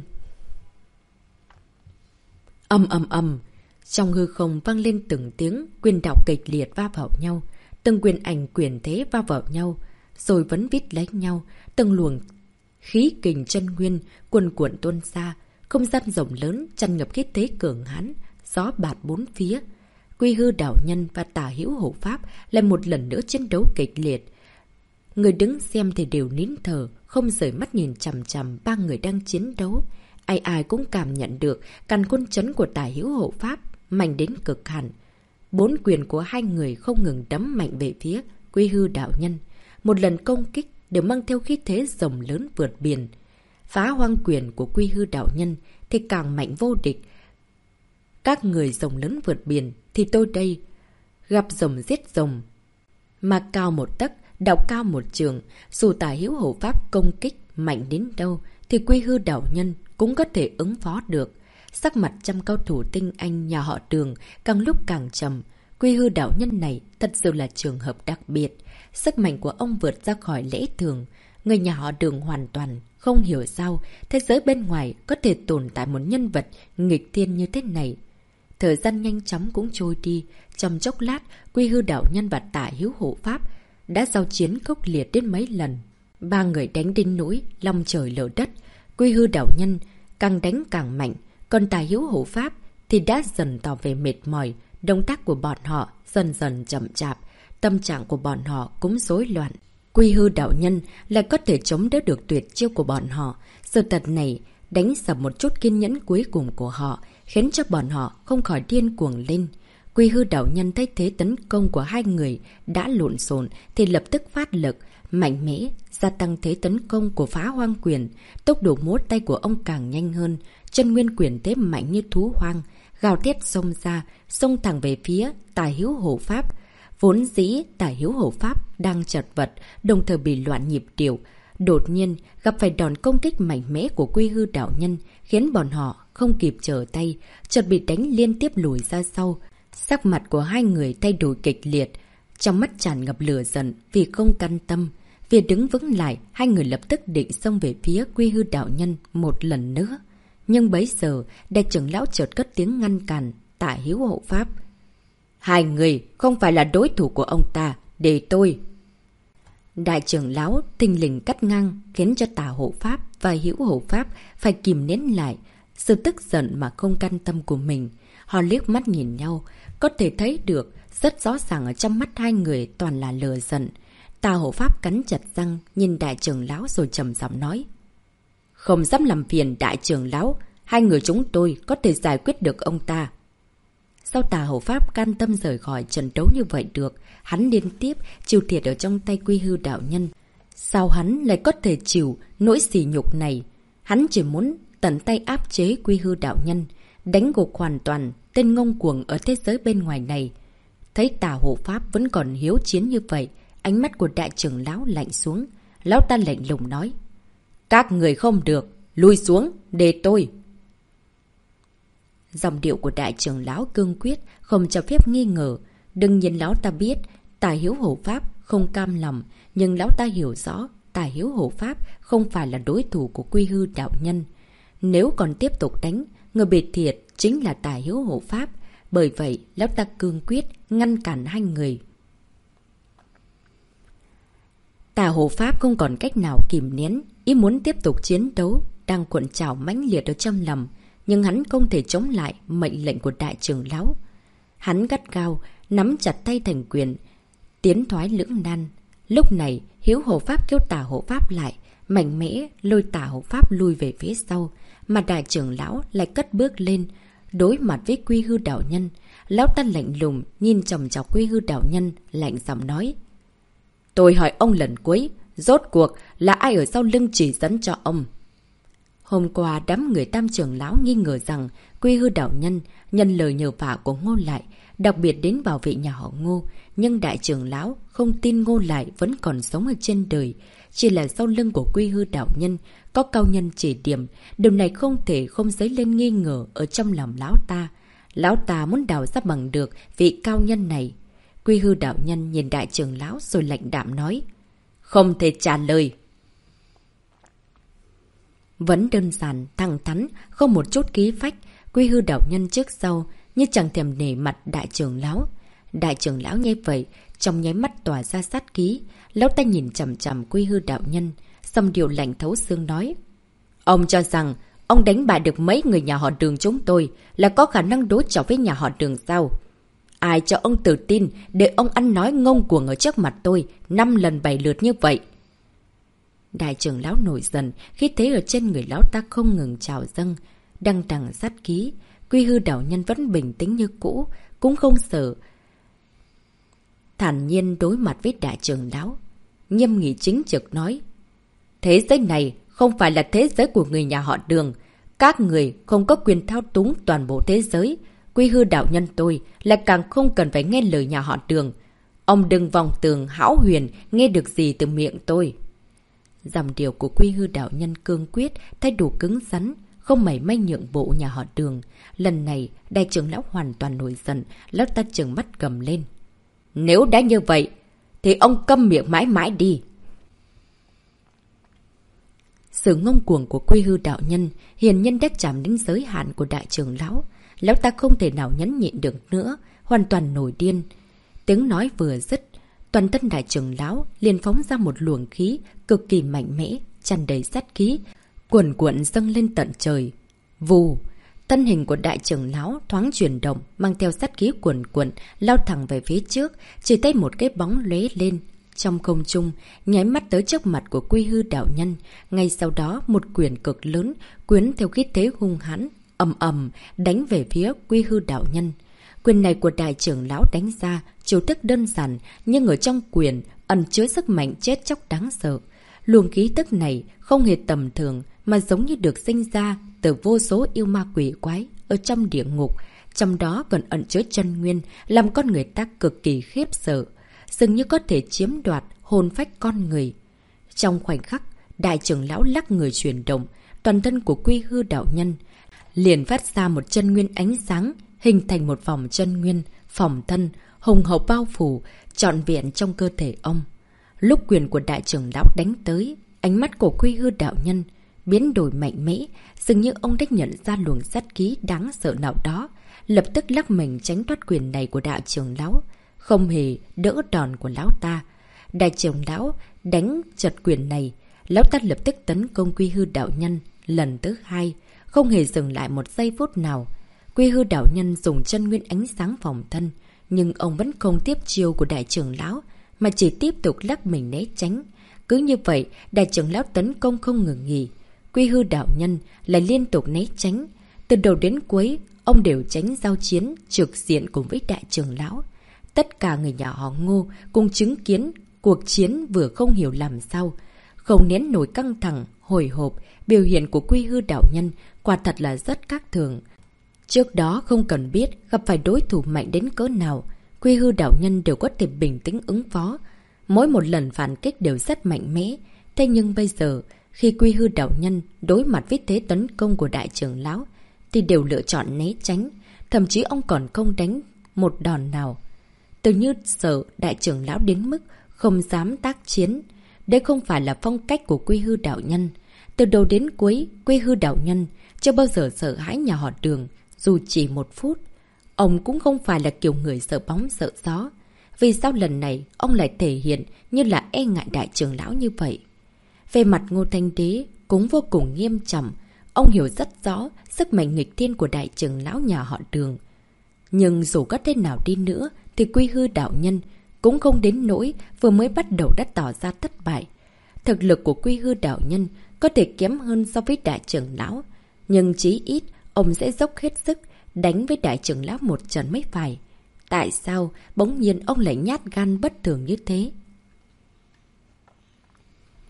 Ầm ầm ầm, trong hư không vang lên từng tiếng quyền đạo kịch liệt va vào nhau, từng quyền ảnh quyền thế va vào nhau, rồi vẫn vít lấy nhau, từng luồng khí kình chân nguyên cuồn cuộn tuôn ra, không gian rộng lớn tràn ngập khí thế cường hãn, gió bạt bốn phía. Quy Hư đạo nhân và Tả Hữu hộ pháp lại một lần nữa chiến đấu kịch liệt. Người đứng xem thì đều nín thở, không rời mắt nhìn chằm chằm ba người đang chiến đấu. Ai ai cũng cảm nhận được càn côn chấn của Tả Hữu hộ pháp mạnh đến cực hạn. Bốn quyền của hai người không ngừng đấm mạnh về phía Quy Hư đạo nhân. Một lần công kích đều mang theo khí thế rồng lớn vượt biển. Phá hoang quyền của Quy Hư đạo nhân thì càng mạnh vô địch. Các người rồng lớn vượt biển thì tôi đây, gặp rồng giết rồng. Mà cao một tấc, đạo cao một trường, dù Tả Hữu hộ pháp công kích mạnh đến đâu thì Quy Hư đạo nhân cũng có thể ứng phó được. Sắc mặt trăm cao thủ tinh anh nhà họ Đường càng lúc càng trầm. Quy Hư đạo nhân này thật sự là trường hợp đặc biệt. Sức mạnh của ông vượt ra khỏi lẽ thường. Người nhà họ Đường hoàn toàn không hiểu sao thế giới bên ngoài có thể tồn tại một nhân vật nghịch thiên như thế này. Thời gian nhanh chóng cũng trôi đi. Trong chốc lát, Quy Hư đạo nhân và Tả Hữu hộ pháp đã giao chiến khốc liệt đến mấy lần. Ba người đánh đến nỗi long trời lở đất. Quy Hư đạo nhân càng đánh càng mạnh, còn Tả Hữu hộ pháp thì đã dần tỏ về mệt mỏi. Động tác của bọn họ dần dần chậm chạp, tâm trạng của bọn họ cũng rối loạn. Quy Hư đạo nhân lại có thể chống đỡ được tuyệt chiêu của bọn họ. Sự thật này đánh sập một chút kiên nhẫn cuối cùng của họ, khiến cho bọn họ không khỏi điên cuồng lên. Quy Hư đạo nhân thấy thế tấn công của hai người đã lộn xộn thì lập tức phát lực, mạnh mẽ, gia tăng thế tấn công của phá hoang quyền. Tốc độ múa tay của ông càng nhanh hơn, chân nguyên quyền thế mạnh như thú hoang, gào thét xông ra, xông thẳng về phía Tả Hữu hộ pháp. Vốn dĩ Tả Hữu hộ pháp đang chật vật, đồng thời bị loạn nhịp điệu. Đột nhiên gặp phải đòn công kích mạnh mẽ của Quy Hư đạo nhân, khiến bọn họ không kịp trở tay, chợt bị đánh liên tiếp lùi ra sau. Sắc mặt của hai người thay đổi kịch liệt, trong mắt tràn ngập lửa giận vì không can tâm. Vì đứng vững lại, hai người lập tức định xông về phía Quy Hư đạo nhân một lần nữa. Nhưng bấy giờ, đại trưởng lão chợt cất tiếng ngăn cản Tả Hữu hộ pháp. Hai người không phải là đối thủ của ông ta, để tôi. Đại trưởng lão thình lình cắt ngang, khiến cho Tả hộ pháp và Hữu hộ pháp phải kìm nén lại sự tức giận mà không can tâm của mình. Họ liếc mắt nhìn nhau, có thể thấy được rất rõ ràng ở trong mắt hai người toàn là lửa giận. Tả hộ pháp cắn chặt răng, nhìn đại trưởng lão rồi trầm giọng nói. Không dám làm phiền đại trưởng lão, hai người chúng tôi có thể giải quyết được ông ta. Sao Tả hộ pháp can tâm rời khỏi trận đấu như vậy được? Hắn liên tiếp chịu thiệt ở trong tay Quy Hư đạo nhân. Sao hắn lại có thể chịu nỗi sỉ nhục này? Hắn chỉ muốn tận tay áp chế Quy Hư đạo nhân, đánh gục hoàn toàn tên ngông cuồng ở thế giới bên ngoài này. Thấy Tả hộ pháp vẫn còn hiếu chiến như vậy, ánh mắt của đại trưởng lão lạnh xuống. Lão ta lạnh lùng nói. Các người không được, lui xuống, để tôi. Dòng điệu của đại trưởng lão cương quyết, không cho phép nghi ngờ. Đương nhiên lão ta biết Tả Hữu hộ pháp không cam lòng, nhưng lão ta hiểu rõ Tả Hữu hộ pháp không phải là đối thủ của Quy Hư đạo nhân. Nếu còn tiếp tục đánh, người bị thiệt chính là Tả Hữu hộ pháp. Bởi vậy, lão ta cương quyết ngăn cản hai người. Tả hộ pháp không còn cách nào kìm nén, ý muốn tiếp tục chiến đấu, đang cuộn trào mãnh liệt ở trong lòng. Nhưng hắn không thể chống lại mệnh lệnh của đại trưởng lão. Hắn gắt gao, nắm chặt tay thành quyền, tiến thoái lưỡng nan. Lúc này, Hữu hộ pháp kêu Tả hộ pháp lại, mạnh mẽ lôi Tả hộ pháp lui về phía sau. Mà đại trưởng lão lại cất bước lên, đối mặt với Quy Hư đạo nhân. Lão ta lạnh lùng, nhìn chòng chọc Quy Hư đạo nhân, lạnh giọng nói. Tôi hỏi ông lần cuối, rốt cuộc là ai ở sau lưng chỉ dẫn cho ông? Hôm qua đám người Tam trưởng lão nghi ngờ rằng Quy Hư đạo nhân nhân lời nhờ vả của Ngô Lại, đặc biệt đến bảo vệ nhà họ Ngô, nhưng đại trưởng lão không tin Ngô Lại vẫn còn sống ở trên đời. Chỉ là sau lưng của Quy Hư đạo nhân có cao nhân chỉ điểm, điều này không thể không dấy lên nghi ngờ ở trong lòng lão ta. Lão ta muốn đào ra bằng được vị cao nhân này. Quy Hư đạo nhân nhìn đại trưởng lão rồi lạnh đạm nói: "Không thể trả lời." Vẫn đơn giản, thẳng thắn, không một chút ký phách. Quy Hư đạo nhân trước sau như chẳng thèm nể mặt đại trưởng lão. Đại trưởng lão nghe vậy, trong nháy mắt tỏa ra sát khí. Lão ta nhìn chằm chằm Quy Hư đạo nhân, xong điều lạnh thấu xương nói: "Ông cho rằng ông đánh bại được mấy người nhà họ Đường chúng tôi là có khả năng đối chọi với nhà họ Đường sao? Ai cho ông tự tin để ông ăn nói ngông cuồng ở trước mặt tôi năm lần bảy lượt như vậy?" Đại trưởng lão nổi giận, khi thế ở trên người lão ta không ngừng trào dâng, đăng đằng sát khí. Quy Hư đạo nhân vẫn bình tĩnh như cũ, cũng không sợ. Thản nhiên đối mặt với đại trưởng lão, nghiêm nghị chính trực nói: "Thế giới này không phải là thế giới của người nhà họ Đường. Các người không có quyền thao túng toàn bộ thế giới. Quy Hư đạo nhân tôi lại càng không cần phải nghe lời nhà họ Đường. Ông đừng vòng tường hão huyền nghe được gì từ miệng tôi." Dòng điều của Quy Hư đạo nhân cương quyết, thái độ cứng rắn, không mảy may nhượng bộ nhà họ Đường. Lần này, đại trưởng lão hoàn toàn nổi giận, lão ta trừng mắt gầm lên: "Nếu đã như vậy, thì ông câm miệng mãi mãi đi." Sự ngông cuồng của Quy Hư đạo nhân hiển nhiên đã chạm đến giới hạn của đại trưởng lão. Lão ta không thể nào nhẫn nhịn được nữa, hoàn toàn nổi điên. Tiếng nói vừa dứt, toàn thân đại trưởng lão liền phóng ra một luồng khí cực kỳ mạnh mẽ, tràn đầy sát khí, cuồn cuộn dâng lên tận trời. Vù, thân hình của đại trưởng lão thoáng chuyển động, mang theo sát khí cuồn cuộn lao thẳng về phía trước, chỉ thấy một cái bóng lóe lên trong không trung, nháy mắt tới trước mặt của Quy Hư đạo nhân. Ngay sau đó, một quyền cực lớn quyến theo khí thế hung hãn ầm ầm đánh về phía Quy Hư đạo nhân. Quyền này của đại trưởng lão đánh ra, chiêu thức đơn giản, nhưng ở trong quyền ẩn chứa sức mạnh chết chóc đáng sợ. Luồng khí tức này không hề tầm thường, mà giống như được sinh ra từ vô số yêu ma quỷ quái ở trong địa ngục, trong đó còn ẩn chứa chân nguyên, làm con người ta cực kỳ khiếp sợ, dường như có thể chiếm đoạt hồn phách con người. Trong khoảnh khắc, đại trưởng lão lắc người chuyển động, toàn thân của Quy Hư đạo nhân liền phát ra một chân nguyên ánh sáng, hình thành một vòng chân nguyên, phòng thân, hùng hậu bao phủ, trọn vẹn trong cơ thể ông. Lúc quyền của đại trưởng lão đánh tới, ánh mắt của Quy Hư đạo nhân biến đổi mạnh mẽ, dường như ông đã nhận ra luồng sát khí đáng sợ nào đó, lập tức lắc mình tránh thoát quyền này của đại trưởng lão, không hề đỡ đòn của lão ta. Đại trưởng lão đánh chật quyền này, lão ta lập tức tấn công Quy Hư đạo nhân lần thứ hai, không hề dừng lại một giây phút nào. Quy Hư đạo nhân dùng chân nguyên ánh sáng phòng thân, nhưng ông vẫn không tiếp chiêu của đại trưởng lão, mà chỉ tiếp tục lắc mình né tránh. Cứ như vậy, đại trưởng lão tấn công không ngừng nghỉ. Quy Hư đạo nhân lại liên tục né tránh. Từ đầu đến cuối, ông đều tránh giao chiến trực diện cùng với đại trưởng lão. Tất cả người nhà họ Ngô cùng chứng kiến cuộc chiến vừa không hiểu làm sao. Không nén nổi căng thẳng, hồi hộp, biểu hiện của Quy Hư đạo nhân quả thật là rất khác thường. Trước đó không cần biết gặp phải đối thủ mạnh đến cỡ nào, Quy Hư đạo nhân đều có thể bình tĩnh ứng phó. Mỗi một lần phản kích đều rất mạnh mẽ. Thế nhưng bây giờ, khi Quy Hư đạo nhân đối mặt với thế tấn công của đại trưởng lão, thì đều lựa chọn né tránh. Thậm chí ông còn không đánh một đòn nào. Tự như sợ đại trưởng lão đến mức không dám tác chiến. Đây không phải là phong cách của Quy Hư đạo nhân. Từ đầu đến cuối, Quy Hư đạo nhân chưa bao giờ sợ hãi nhà họ Đường, dù chỉ một phút. Ông cũng không phải là kiểu người sợ bóng sợ gió. Vì sao lần này ông lại thể hiện như là e ngại đại trưởng lão như vậy? Về mặt Ngô Thanh Đế cũng vô cùng nghiêm trọng. Ông hiểu rất rõ sức mạnh nghịch thiên của đại trưởng lão nhà họ Đường. Nhưng dù có thế nào đi nữa thì Quy Hư đạo nhân cũng không đến nỗi vừa mới bắt đầu đã tỏ ra thất bại. Thực lực của Quy Hư đạo nhân có thể kém hơn so với đại trưởng lão, nhưng chí ít ông sẽ dốc hết sức đánh với đại trưởng lão một trận mới phải. Tại sao bỗng nhiên ông lại nhát gan bất thường như thế?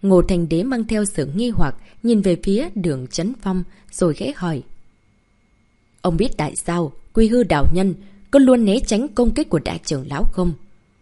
Ngô Thành Đế mang theo sự nghi hoặc, nhìn về phía Đường Chấn Phong, rồi khẽ hỏi. Ông biết tại sao Quy Hư đạo nhân có luôn né tránh công kích của đại trưởng lão không?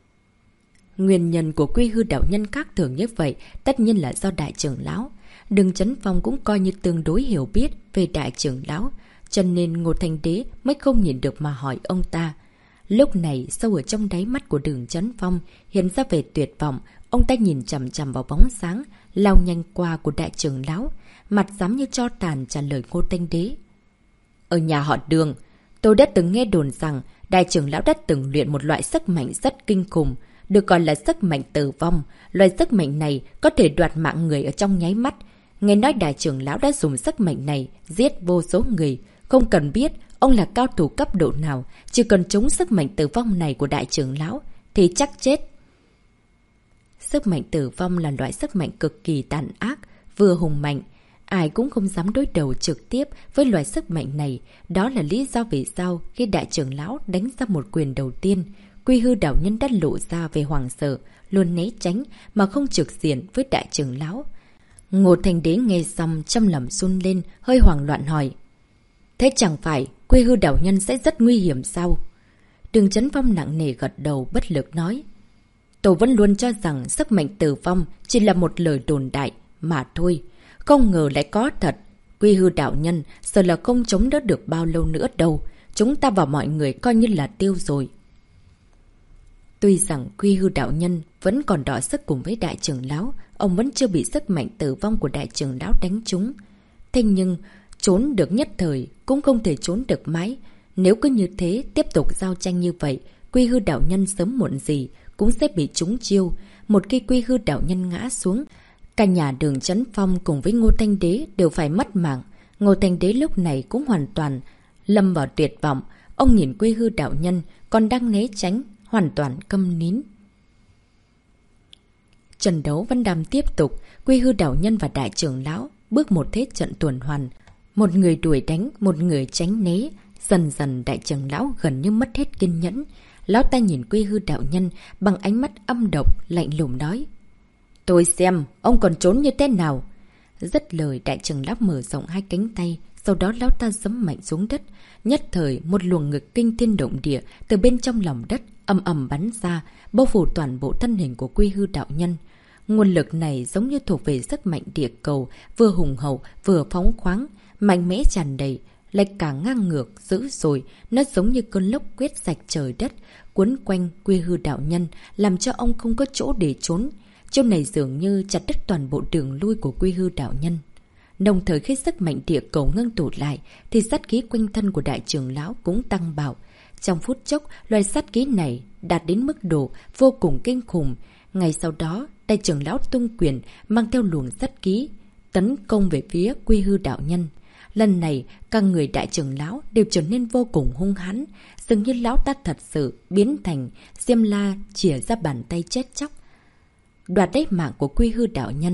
Nguyên nhân của Quy Hư đạo nhân khác thường như vậy tất nhiên là do đại trưởng lão. Đường Chấn Phong cũng coi như tương đối hiểu biết về đại trưởng lão, cho nên Ngô Thành Đế mới không nhìn được mà hỏi ông ta. Lúc này, sâu ở trong đáy mắt của Đường Chấn Phong hiện ra về tuyệt vọng, ông ta nhìn chằm chằm vào bóng sáng, lao nhanh qua của đại trưởng lão, mặt dám như cho tàn trả lời Ngô Thành Đế. Ở nhà họ Đường, tôi đã từng nghe đồn rằng đại trưởng lão đã từng luyện một loại sức mạnh rất kinh khủng, được gọi là sức mạnh tử vong. Loại sức mạnh này có thể đoạt mạng người ở trong nháy mắt. Nghe nói đại trưởng lão đã dùng sức mạnh này giết vô số người. Không cần biết ông là cao thủ cấp độ nào, chỉ cần chống sức mạnh tử vong này của đại trưởng lão thì chắc chết. Sức mạnh tử vong là loại sức mạnh cực kỳ tàn ác, vừa hùng mạnh. Ai cũng không dám đối đầu trực tiếp với loại sức mạnh này. Đó là lý do vì sao khi đại trưởng lão đánh ra một quyền đầu tiên, Quy Hư đạo nhân đã lộ ra về hoàng sợ, luôn né tránh mà không trực diện với đại trưởng lão. Ngô Thành Đế nghe xong trong lòng run lên, hơi hoảng loạn hỏi. Thế chẳng phải Quy Hư đạo nhân sẽ rất nguy hiểm sao? Đường Chấn Phong nặng nề gật đầu bất lực nói. Tôi vẫn luôn cho rằng sức mạnh tử vong chỉ là một lời đồn đại mà thôi. Không ngờ lại có thật. Quy Hư đạo nhân sợ là không chống đỡ được bao lâu nữa đâu. Chúng ta và mọi người coi như là tiêu rồi. Tuy rằng Quy Hư đạo nhân vẫn còn đỏ sức cùng với đại trưởng lão, ông vẫn chưa bị sức mạnh tử vong của đại trưởng lão đánh trúng. Thế nhưng, trốn được nhất thời cũng không thể trốn được mãi. Nếu cứ như thế tiếp tục giao tranh như vậy, Quy Hư đạo nhân sớm muộn gì cũng sẽ bị trúng chiêu. Một khi Quy Hư đạo nhân ngã xuống, cả nhà Đường Chấn Phong cùng với Ngô Thanh Đế đều phải mất mạng. Ngô Thanh Đế lúc này cũng hoàn toàn lâm vào tuyệt vọng. Ông nhìn Quy Hư đạo nhân còn đang né tránh, hoàn toàn câm nín. Trận đấu vẫn đang tiếp tục. Quy Hư đạo nhân và đại trưởng lão bước một thế trận tuần hoàn. Một người đuổi đánh, một người tránh né. Dần dần đại trưởng lão gần như mất hết kiên nhẫn. Lão ta nhìn Quy Hư đạo nhân bằng ánh mắt âm độc, lạnh lùng nói. Tôi xem, ông còn trốn như thế nào? Dứt lời, đại trưởng lão mở rộng hai cánh tay, sau đó lão ta giẫm mạnh xuống đất. Nhất thời, một luồng ngực kinh thiên động địa từ bên trong lòng đất ầm ầm bắn ra, bao phủ toàn bộ thân hình của Quy Hư đạo nhân. Nguồn lực này giống như thuộc về sức mạnh địa cầu, vừa hùng hậu, vừa phóng khoáng, mạnh mẽ tràn đầy, lại càng ngang ngược, dữ dội. Nó giống như cơn lốc quét sạch trời đất, cuốn quanh Quy Hư đạo nhân, làm cho ông không có chỗ để trốn. Chiêu này dường như chặt đứt toàn bộ đường lui của Quy Hư đạo nhân. Đồng thời khi sức mạnh địa cầu ngưng tụ lại, thì sát khí quanh thân của đại trưởng lão cũng tăng bạo. Trong phút chốc, loài sát khí này đạt đến mức độ vô cùng kinh khủng. Ngay sau đó, đại trưởng lão tung quyền mang theo luồng sát khí, tấn công về phía Quy Hư đạo nhân. Lần này, các người đại trưởng lão đều trở nên vô cùng hung hãn, dường như lão ta thật sự biến thành Diêm La chìa ra bàn tay chết chóc, đoạt lấy mạng của Quy Hư đạo nhân.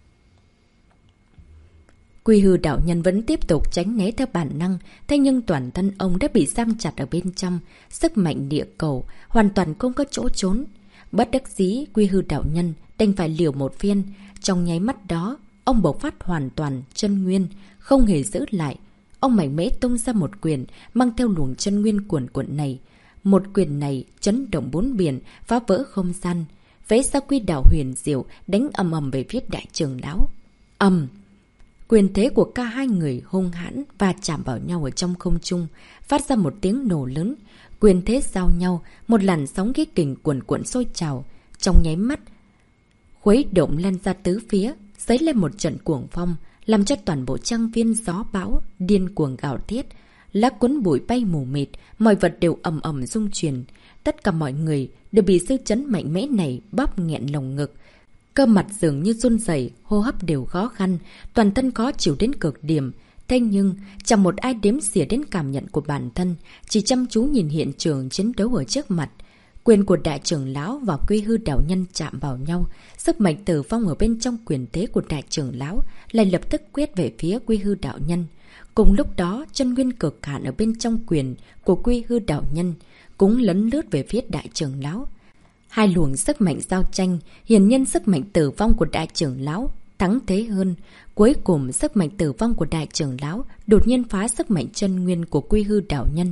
Quy Hư đạo nhân vẫn tiếp tục tránh né theo bản năng, thế nhưng toàn thân ông đã bị giam chặt ở bên trong, sức mạnh địa cầu hoàn toàn không có chỗ trốn. Bất đắc dĩ, Quy Hư đạo nhân đành phải liều một phiên. Trong nháy mắt đó, ông bộc phát hoàn toàn chân nguyên, không hề giữ lại. Ông mạnh mẽ tung ra một quyền, mang theo luồng chân nguyên cuồn cuộn này. Một quyền này chấn động bốn biển, phá vỡ không gian, vẽ ra quy đạo huyền diệu, đánh ầm ầm về phía đại trưởng lão. Ầm! Quyền thế của cả hai người hung hãn và chạm vào nhau ở trong không trung, phát ra một tiếng nổ lớn. Quyền thế giao nhau, một làn sóng khí kình cuồn cuộn sôi trào, trong nháy mắt khuấy động lan ra tứ phía, dấy lên một trận cuồng phong, làm cho toàn bộ trang viên gió bão điên cuồng gào thét, lá cuốn bụi bay mù mịt, mọi vật đều ầm ầm rung chuyển. Tất cả mọi người đều bị dư chấn mạnh mẽ này bóp nghẹn lồng ngực, cơ mặt dường như run rẩy, hô hấp đều khó khăn, toàn thân khó chịu đến cực điểm. Thế nhưng chẳng một ai đếm xỉa đến cảm nhận của bản thân, chỉ chăm chú nhìn hiện trường chiến đấu ở trước mặt. Quyền của đại trưởng lão và Quy Hư đạo nhân chạm vào nhau, sức mạnh tử vong ở bên trong quyền thế của đại trưởng lão lại lập tức quét về phía Quy Hư đạo nhân. Cùng lúc đó, chân nguyên cực hạn ở bên trong quyền của Quy Hư đạo nhân cũng lấn lướt về phía đại trưởng lão. Hai luồng sức mạnh giao tranh, hiển nhiên sức mạnh tử vong của đại trưởng lão thắng thế hơn. Cuối cùng sức mạnh tử vong của đại trưởng lão đột nhiên phá sức mạnh chân nguyên của Quy Hư đạo nhân.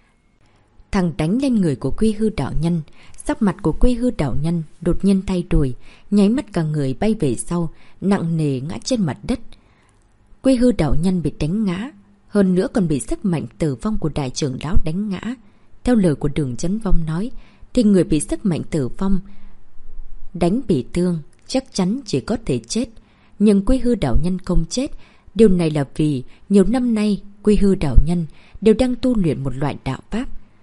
Thằng đánh lên người của Quy Hư đạo nhân, sắc mặt của Quy Hư đạo nhân đột nhiên thay đổi, nháy mắt cả người bay về sau, nặng nề ngã trên mặt đất. Quy Hư đạo nhân bị đánh ngã, hơn nữa còn bị sức mạnh tử vong của đại trưởng lão đánh ngã. Theo lời của Đường Chấn Vong nói, thì người bị sức mạnh tử vong đánh bị thương chắc chắn chỉ có thể chết. Nhưng Quy Hư đạo nhân không chết. Điều này là vì nhiều năm nay Quy Hư đạo nhân đều đang tu luyện một loại đạo pháp.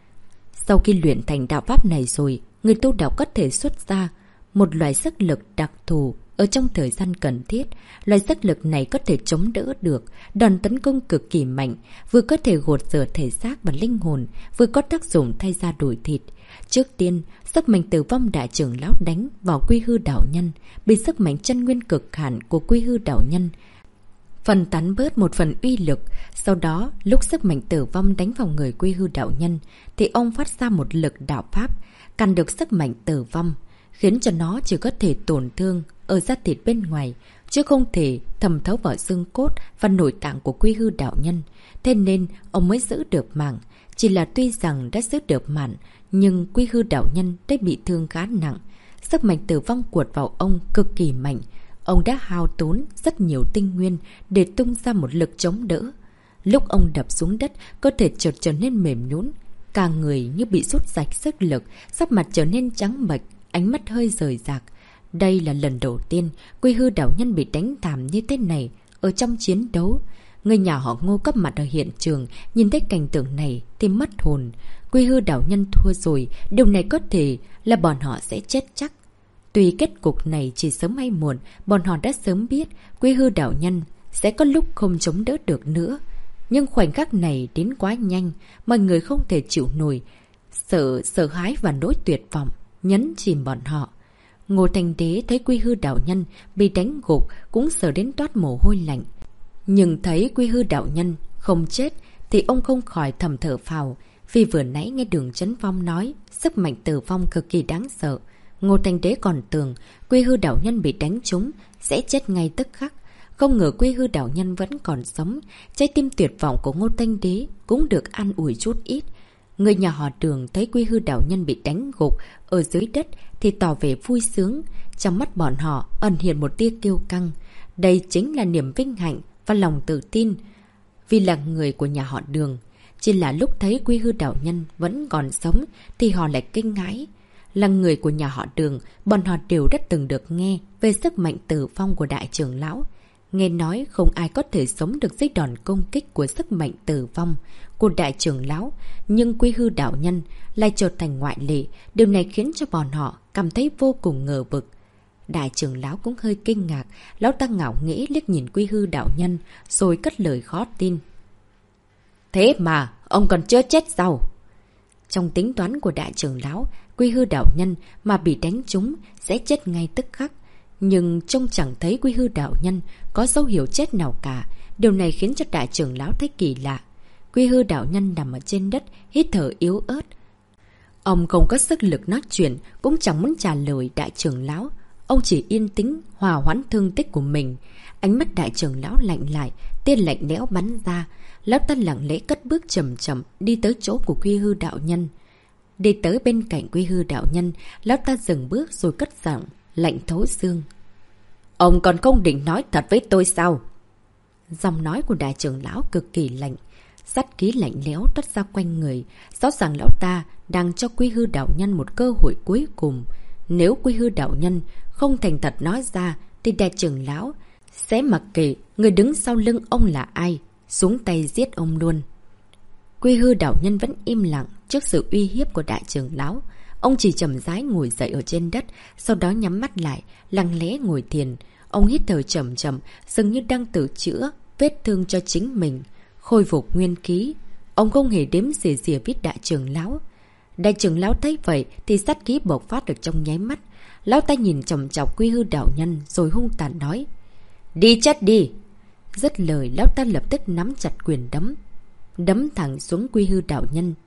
Sau khi luyện thành đạo pháp này rồi, người tu đạo có thể xuất ra một loại sức lực đặc thù ở trong thời gian cần thiết. Loại sức lực này có thể chống đỡ được đòn tấn công cực kỳ mạnh, vừa có thể gột rửa thể xác và linh hồn, vừa có tác dụng thay da đổi thịt. Trước tiên, sức mạnh tử vong đại trưởng lão đánh vào Quy Hư đạo nhân, bị sức mạnh chân nguyên cực hạn của Quy Hư đạo nhân phần tán bớt một phần uy lực. Sau đó, lúc sức mạnh tử vong đánh vào người Quy Hư đạo nhân, thì ông phát ra một lực đạo pháp, càn được sức mạnh tử vong, khiến cho nó chỉ có thể tổn thương ở da thịt bên ngoài, chứ không thể thẩm thấu vào xương cốt và nội tạng của Quy Hư đạo nhân. Thế nên, ông mới giữ được mạng. Chỉ là tuy rằng đã giữ được mạng, nhưng Quy Hư đạo nhân đã bị thương khá nặng. Sức mạnh tử vong cuột vào ông cực kỳ mạnh. Ông đã hao tốn rất nhiều tinh nguyên để tung ra một lực chống đỡ. Lúc ông đập xuống đất, cơ thể chợt trở nên mềm nhũn, cả người như bị rút rạch sức lực, sắc mặt trở nên trắng bệch, ánh mắt hơi rời rạc. Đây là lần đầu tiên Quy Hư đạo nhân bị đánh thảm như thế này ở trong chiến đấu. Người nhà họ Ngô cấp mặt ở hiện trường, nhìn thấy cảnh tượng này thì mất hồn. Quy Hư đạo nhân thua rồi, điều này có thể là bọn họ sẽ chết chắc. Tuy kết cục này chỉ sớm hay muộn, bọn họ đã sớm biết Quy Hư đạo nhân sẽ có lúc không chống đỡ được nữa. Nhưng khoảnh khắc này đến quá nhanh, mọi người không thể chịu nổi. Sợ, sợ hãi và nỗi tuyệt vọng nhấn chìm bọn họ. Ngô Thành Đế thấy Quy Hư đạo nhân bị đánh gục cũng sợ đến toát mồ hôi lạnh. Nhưng thấy Quy Hư đạo nhân không chết thì ông không khỏi thầm thở phào. Vì vừa nãy nghe Đường Chấn Vong nói sức mạnh tử vong cực kỳ đáng sợ. Ngô Thành Đế còn tưởng Quy Hư đạo nhân bị đánh trúng sẽ chết ngay tức khắc. Không ngờ Quy Hư đạo nhân vẫn còn sống. Trái tim tuyệt vọng của Ngô Thành Đế cũng được an ủi chút ít. Người nhà họ Đường thấy Quy Hư đạo nhân bị đánh gục ở dưới đất thì tỏ vẻ vui sướng. Trong mắt bọn họ ẩn hiện một tia kiêu căng. Đây chính là niềm vinh hạnh và lòng tự tin. Vì là người của nhà họ Đường, chỉ là lúc thấy Quy Hư đạo nhân vẫn còn sống thì họ lại kinh hãi. Là người của nhà họ Đường, bọn họ đều đã từng được nghe về sức mạnh tử vong của đại trưởng lão. Nghe nói không ai có thể sống được dưới đòn công kích của sức mạnh tử vong của đại trưởng lão, nhưng Quy Hư đạo nhân lại trở thành ngoại lệ. Điều này khiến cho bọn họ cảm thấy vô cùng ngờ vực. Đại trưởng lão cũng hơi kinh ngạc, lão ta ngạo nghễ liếc nhìn Quy Hư đạo nhân rồi cất lời khó tin. Thế mà, ông còn chưa chết sao? Trong tính toán của đại trưởng lão, Quy Hư đạo nhân mà bị đánh trúng sẽ chết ngay tức khắc. Nhưng trông chẳng thấy Quy Hư đạo nhân có dấu hiệu chết nào cả. Điều này khiến cho đại trưởng lão thấy kỳ lạ. Quy Hư đạo nhân nằm ở trên đất, hít thở yếu ớt. Ông không có sức lực nói chuyện, cũng chẳng muốn trả lời đại trưởng lão. Ông chỉ yên tĩnh hòa hoãn thương tích của mình. Ánh mắt đại trưởng lão lạnh lại, tia lạnh lẽo bắn ra. Lão ta lặng lẽ cất bước chậm chậm đi tới chỗ của Quy Hư đạo nhân. Đi tới bên cạnh Quy Hư đạo nhân, lão ta dừng bước rồi cất giọng lạnh thấu xương. Ông còn không định nói thật với tôi sao? Giọng nói của đại trưởng lão cực kỳ lạnh, sát khí lạnh lẽo toát ra quanh người. Rõ ràng lão ta đang cho Quy Hư đạo nhân một cơ hội cuối cùng. Nếu Quy Hư đạo nhân không thành thật nói ra thì đại trưởng lão sẽ mặc kệ người đứng sau lưng ông là ai, xuống tay giết ông luôn. Quy Hư đạo nhân vẫn im lặng trước sự uy hiếp của đại trưởng lão. Ông chỉ chậm rãi ngồi dậy ở trên đất, sau đó nhắm mắt lại, lặng lẽ ngồi thiền. Ông hít thở chậm chậm, dường như đang tự chữa vết thương cho chính mình, khôi phục nguyên khí. Ông không hề đếm xỉa xỉa với đại trưởng lão. Đại trưởng lão thấy vậy thì sát khí bộc phát được trong nháy mắt. Lão ta nhìn chằm chọc Quy Hư đạo nhân rồi hung tàn nói: Đi chết đi! Dứt lời, lão ta lập tức nắm chặt quyền đấm, đấm thẳng xuống Quy Hư đạo nhân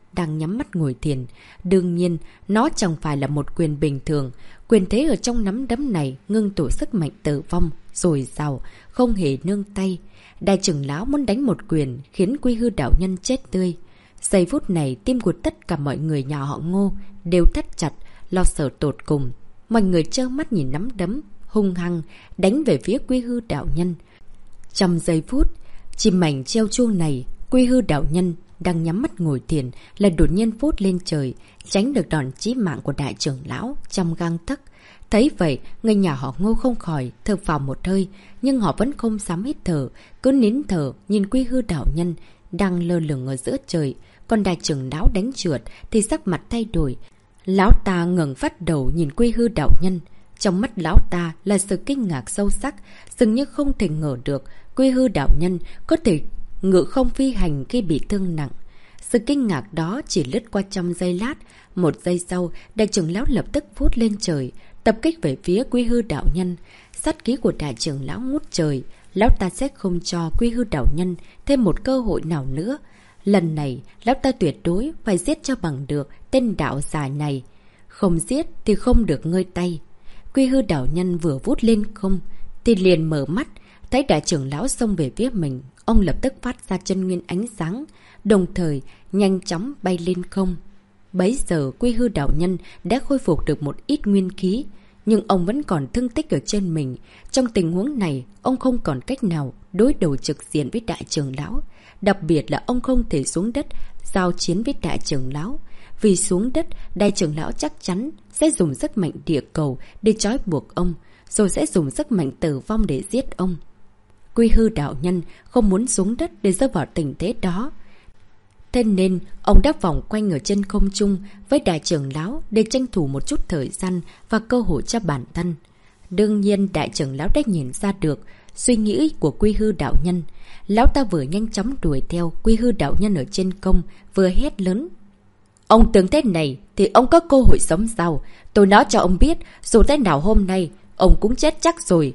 đang nhắm mắt ngồi thiền. Đương nhiên, nó chẳng phải là một quyền bình thường. Quyền thế ở trong nắm đấm này ngưng tụ sức mạnh tử vong, dồi dào, không hề nương tay. Đại trưởng lão muốn đánh một quyền khiến Quy Hư đạo nhân chết tươi. Giây phút này tim của tất cả mọi người nhà họ Ngô đều thắt chặt, lo sợ tột cùng. Mọi người trơ mắt nhìn nắm đấm hung hăng đánh về phía Quy Hư đạo nhân. Trong giây phút chim mảnh treo chuông này, Quy Hư đạo nhân đang nhắm mắt ngồi thiền là đột nhiên phút lên trời, tránh được đòn chí mạng của đại trưởng lão trong gang tấc. Thấy vậy, người nhà họ Ngô không khỏi thở phào một hơi, nhưng họ vẫn không dám hít thở, cứ nín thở nhìn Quy Hư đạo nhân đang lơ lửng ở giữa trời. Còn đại trưởng lão đánh trượt thì sắc mặt thay đổi. Lão ta ngẩng phát đầu nhìn Quy Hư đạo nhân. Trong mắt lão ta là sự kinh ngạc sâu sắc, dường như không thể ngờ được Quy Hư đạo nhân có thể ngự không phi hành khi bị thương nặng. Sự kinh ngạc đó chỉ lướt qua trong giây lát. Một giây sau, đại trưởng lão lập tức vút lên trời, tập kích về phía Quy Hư đạo nhân. Sát khí của đại trưởng lão ngút trời, lão ta sẽ không cho Quy Hư đạo nhân thêm một cơ hội nào nữa. Lần này, lão ta tuyệt đối phải giết cho bằng được tên đạo giả này. Không giết thì không được ngơi tay. Quy Hư đạo nhân vừa vút lên không thì liền mở mắt, thấy đại trưởng lão xông về phía mình. Ông lập tức phát ra chân nguyên ánh sáng, đồng thời nhanh chóng bay lên không. Bấy giờ Quy Hư đạo nhân đã khôi phục được một ít nguyên khí, nhưng ông vẫn còn thương tích ở trên mình. Trong tình huống này, ông không còn cách nào đối đầu trực diện với đại trưởng lão. Đặc biệt là ông không thể xuống đất giao chiến với đại trưởng lão. Vì xuống đất, đại trưởng lão chắc chắn sẽ dùng sức mạnh địa cầu để trói buộc ông, rồi sẽ dùng sức mạnh tử vong để giết ông. Quy Hư đạo nhân không muốn xuống đất để rơi vào tình thế đó. Thế nên, ông đã vòng quanh ở trên không trung với đại trưởng lão để tranh thủ một chút thời gian và cơ hội cho bản thân. Đương nhiên, đại trưởng lão đã nhìn ra được suy nghĩ của Quy Hư đạo nhân. Lão ta vừa nhanh chóng đuổi theo Quy Hư đạo nhân ở trên không, vừa hét lớn. Ông tưởng thế này thì ông có cơ hội sống sao? Tôi nói cho ông biết, dù thế nào hôm nay, ông cũng chết chắc rồi.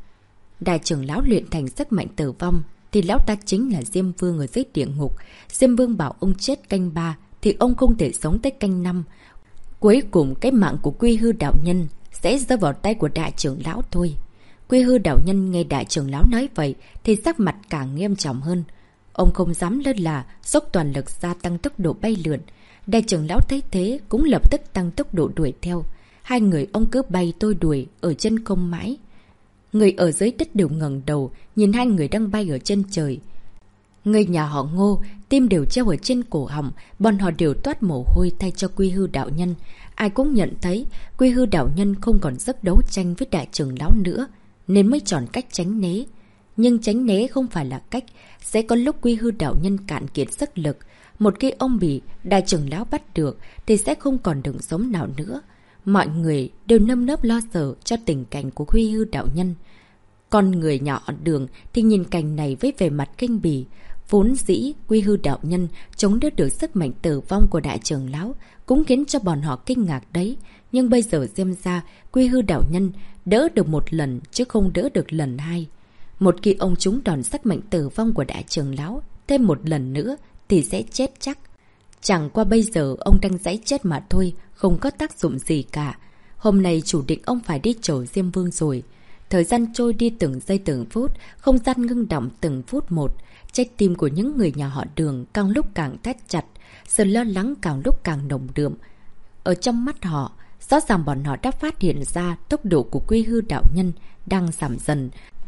Đại trưởng lão luyện thành sức mạnh tử vong, thì lão ta chính là Diêm Vương ở dưới địa ngục. Diêm Vương bảo ông chết canh ba, thì ông không thể sống tới canh năm. Cuối cùng cái mạng của Quy Hư đạo nhân sẽ rơi vào tay của đại trưởng lão thôi. Quy Hư đạo nhân nghe đại trưởng lão nói vậy thì sắc mặt càng nghiêm trọng hơn. Ông không dám lơ là, dốc toàn lực gia tăng tốc độ bay lượn. Đại trưởng lão thấy thế cũng lập tức tăng tốc độ đuổi theo. Hai người ông cứ bay tôi đuổi ở chân không mãi. Người ở dưới đất đều ngẩng đầu nhìn hai người đang bay ở trên trời. Người nhà họ Ngô tim đều treo ở trên cổ họng, bọn họ đều toát mồ hôi thay cho Quy Hư đạo nhân. Ai cũng nhận thấy Quy Hư đạo nhân không còn sức đấu tranh với đại trưởng lão nữa, nên mới chọn cách tránh né. Nhưng tránh né không phải là cách, sẽ có lúc Quy Hư đạo nhân cạn kiệt sức lực. Một khi ông bị đại trưởng lão bắt được thì sẽ không còn đường sống nào nữa. Mọi người đều nơm nớp lo sợ cho tình cảnh của Quy Hư đạo nhân. Còn người nhỏ đường thì nhìn cảnh này với vẻ mặt kinh bỉ. Vốn dĩ Quy Hư đạo nhân chống đỡ được sức mạnh tử vong của đại trưởng lão cũng khiến cho bọn họ kinh ngạc đấy. Nhưng bây giờ xem ra Quy Hư đạo nhân đỡ được một lần chứ không đỡ được lần hai. Một khi ông trúng đòn sức mạnh tử vong của đại trưởng lão thêm một lần nữa thì sẽ chết chắc. Chẳng qua bây giờ ông đang giãy chết mà thôi, không có tác dụng gì cả. Hôm nay chủ định ông phải đi chầu Diêm Vương rồi. Thời gian trôi đi từng giây từng phút, không gian ngưng đọng từng phút một. Trái tim của những người nhà họ Đường càng lúc càng thắt chặt, sự lo lắng càng lúc càng nồng đượm. Ở trong mắt họ, rõ ràng bọn họ đã phát hiện ra tốc độ của Quy Hư đạo nhân đang giảm dần.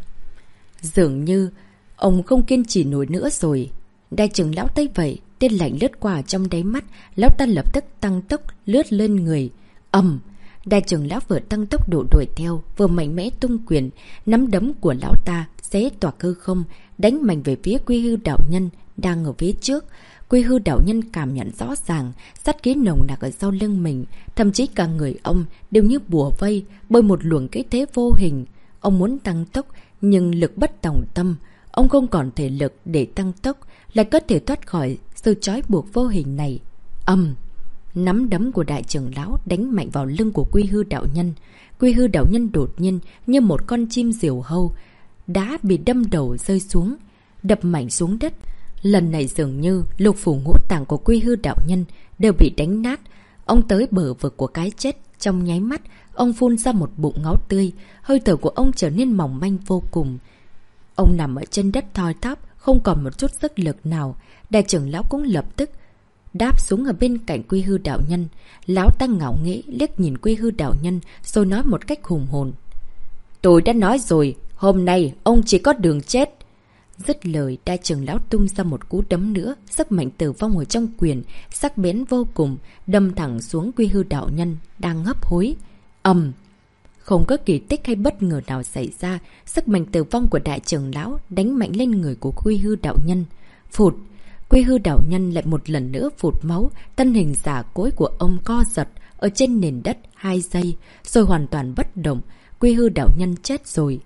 Dường như ông không kiên trì nổi nữa rồi. Đại trưởng lão thấy vậy, tên lạnh lướt qua trong đáy mắt, lão ta lập tức tăng tốc lướt lên người. Ầm! Đại trưởng lão vừa tăng tốc độ đuổi theo, vừa mạnh mẽ tung quyền, nắm đấm của lão ta xé toạc hư không, đánh mạnh về phía Quy Hư đạo nhân đang ở phía trước. Quy Hư đạo nhân cảm nhận rõ ràng sát khí nồng nặc ở sau lưng mình, thậm chí cả người ông đều như bùa vây bởi một luồng cái thế vô hình. Ông muốn tăng tốc nhưng lực bất tòng tâm, ông không còn thể lực để tăng tốc, lại có thể thoát khỏi sự trói buộc vô hình này. Ầm! Nắm đấm của đại trưởng lão đánh mạnh vào lưng của Quy Hư đạo nhân. Quy Hư đạo nhân đột nhiên như một con chim diều hâu, đã bị đâm đầu rơi xuống, đập mạnh xuống đất. Lần này dường như lục phủ ngũ tạng của Quy Hư đạo nhân đều bị đánh nát. Ông tới bờ vực của cái chết, trong nháy mắt, ông phun ra một bụng máu tươi, hơi thở của ông trở nên mỏng manh vô cùng. Ông nằm ở trên đất thoi thóp, không còn một chút sức lực nào. Đại trưởng lão cũng lập tức đáp xuống ở bên cạnh Quy Hư đạo nhân. Lão ta ngạo nghễ liếc nhìn Quy Hư đạo nhân rồi nói một cách hùng hồn. Tôi đã nói rồi, hôm nay ông chỉ có đường chết. Dứt lời, đại trưởng lão tung ra một cú đấm nữa, sức mạnh tử vong ở trong quyền, sắc bén vô cùng, đâm thẳng xuống Quy Hư đạo nhân, đang hấp hối. Ầm! Không có kỳ tích hay bất ngờ nào xảy ra, sức mạnh tử vong của đại trưởng lão đánh mạnh lên người của Quy Hư đạo nhân. Phụt! Quy Hư đạo nhân lại một lần nữa phụt máu, thân hình giả cối của ông co giật ở trên nền đất hai giây, rồi hoàn toàn bất động. Quy Hư đạo nhân chết rồi.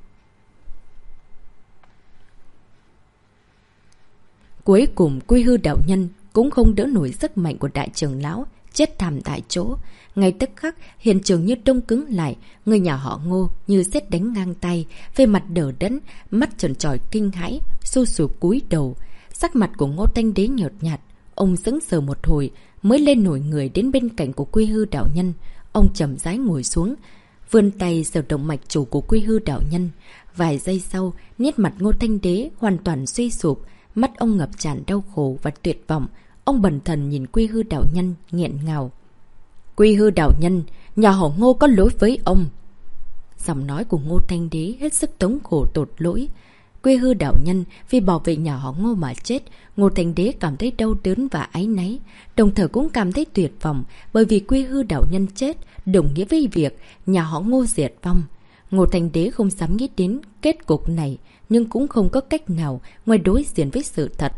Cuối cùng Quy Hư đạo nhân cũng không đỡ nổi sức mạnh của đại trưởng lão, chết thảm tại chỗ. Ngay tức khắc, hiện trường như đông cứng lại, người nhà họ Ngô như sét đánh ngang tay, về mặt đờ đẫn, mắt tròn tròi kinh hãi, xu sụp cúi đầu. Sắc mặt của Ngô Thanh Đế nhợt nhạt, ông sững sờ một hồi mới lên nổi người đến bên cạnh của Quy Hư đạo nhân. Ông chậm rãi ngồi xuống, vươn tay sờ động mạch chủ của Quy Hư đạo nhân. Vài giây sau, nét mặt Ngô Thanh Đế hoàn toàn suy sụp, mắt ông ngập tràn đau khổ và tuyệt vọng. Ông bần thần nhìn Quy Hư đạo nhân, nghẹn ngào. Quy Hư đạo nhân, nhà họ Ngô có lỗi với ông. Giọng nói của Ngô Thanh Đế hết sức tống khổ tột lỗi. Quy Hư đạo nhân vì bảo vệ nhà họ Ngô mà chết, Ngô Thanh Đế cảm thấy đau đớn và áy náy, đồng thời cũng cảm thấy tuyệt vọng, bởi vì Quy Hư đạo nhân chết đồng nghĩa với việc nhà họ Ngô diệt vong. Ngô Thanh Đế không dám nghĩ đến kết cục này, nhưng cũng không có cách nào ngoài đối diện với sự thật.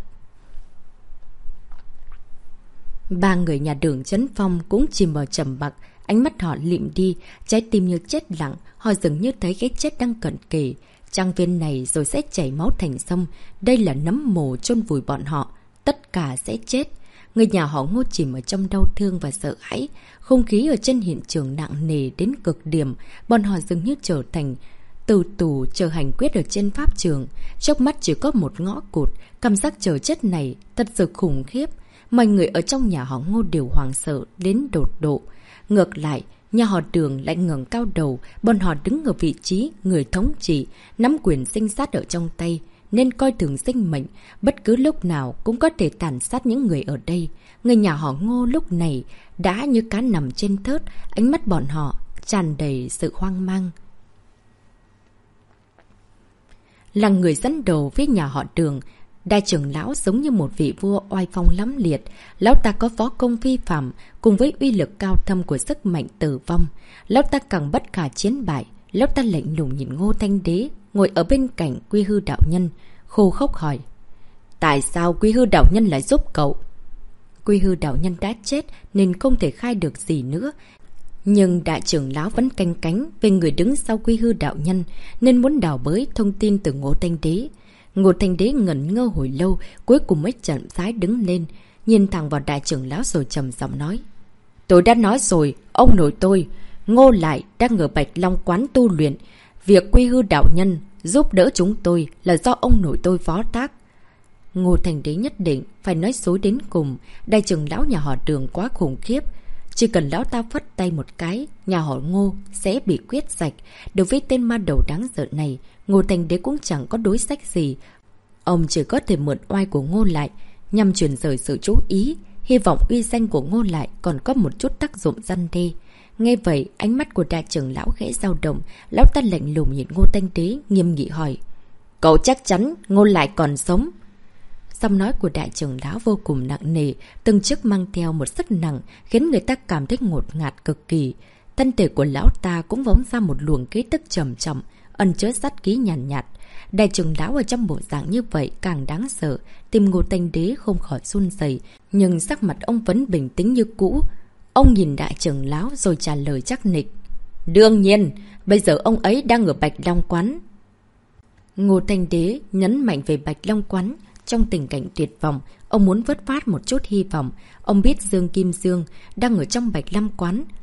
Ba người nhà Đường Chấn Phong cũng chìm vào trầm mặc, ánh mắt họ lịm đi, trái tim như chết lặng, họ dường như thấy cái chết đang cận kề. Trang viên này rồi sẽ chảy máu thành sông, đây là nấm mồ chôn vùi bọn họ, tất cả sẽ chết. Người nhà họ Ngô chìm ở trong đau thương và sợ hãi, không khí ở trên hiện trường nặng nề đến cực điểm, bọn họ dường như trở thành từ tù chờ hành quyết ở trên pháp trường. Chốc mắt chỉ có một ngõ cụt, cảm giác chờ chết này thật sự khủng khiếp. Mọi người ở trong nhà họ Ngô đều hoảng sợ đến đột độ. Ngược lại, nhà họ Đường lại ngẩng cao đầu, bọn họ đứng ở vị trí người thống trị, nắm quyền sinh sát ở trong tay, nên coi thường sinh mệnh, bất cứ lúc nào cũng có thể tàn sát những người ở đây. Người nhà họ Ngô lúc này đã như cá nằm trên thớt, ánh mắt bọn họ tràn đầy sự hoang mang. Là người dẫn đầu với nhà họ Đường, đại trưởng lão giống như một vị vua oai phong lắm liệt. Lão ta có võ công phi phàm, cùng với uy lực cao thâm của sức mạnh tử vong. Lão ta càng bất khả chiến bại. Lão ta lạnh lùng nhìn Ngô Thanh Đế ngồi ở bên cạnh Quy Hư đạo nhân, khô khốc hỏi: tại sao Quy Hư đạo nhân lại giúp cậu? Quy Hư đạo nhân đã chết nên không thể khai được gì nữa. Nhưng đại trưởng lão vẫn canh cánh về người đứng sau Quy Hư đạo nhân, nên muốn đào bới thông tin từ Ngô Thanh Đế. Ngô Thanh Đế ngẩn ngơ hồi lâu, cuối cùng mới chậm rãi đứng lên, nhìn thẳng vào đại trưởng lão rồi trầm giọng nói: tôi đã nói rồi, ông nội tôi Ngô Lại đang ở Bạch Long quán tu luyện. Việc Quy Hư đạo nhân giúp đỡ chúng tôi là do ông nội tôi phó thác. Ngô Thanh Đế nhất định phải nói dối đến cùng. Đại trưởng lão nhà họ Đường quá khủng khiếp, chỉ cần lão ta phất tay một cái, nhà họ Ngô sẽ bị quyết sạch. Đối với tên ma đầu đáng sợ này, Ngô Thanh Đế cũng chẳng có đối sách gì. Ông chỉ có thể mượn oai của Ngô Lại nhằm chuyển rời sự chú ý, hy vọng uy danh của Ngô Lại còn có một chút tác dụng răn đe. Nghe vậy, ánh mắt của đại trưởng lão khẽ dao động, lão ta lạnh lùng nhìn Ngô Thanh Đế, nghiêm nghị hỏi: cậu chắc chắn Ngô Lại còn sống? Giọng nói của đại trưởng lão vô cùng nặng nề, từng chiếc mang theo một sức nặng, khiến người ta cảm thấy ngột ngạt cực kỳ. Thân thể của lão ta cũng vóng ra một luồng khí tức trầm trọng, ẩn chứa sát khí nhàn nhạt, nhạt. Đại trưởng lão ở trong bộ dạng như vậy càng đáng sợ, tim Ngô Thanh Đế không khỏi run rẩy, nhưng sắc mặt ông vẫn bình tĩnh như cũ. Ông nhìn đại trưởng lão rồi trả lời chắc nịch: đương nhiên, bây giờ ông ấy đang ở Bạch Long quán. Ngô Thanh Đế nhấn mạnh về Bạch Long quán. Trong tình cảnh tuyệt vọng, ông muốn vớt phát một chút hy vọng. Ông biết Dương Kim Dương đang ở trong Bạch Long quán,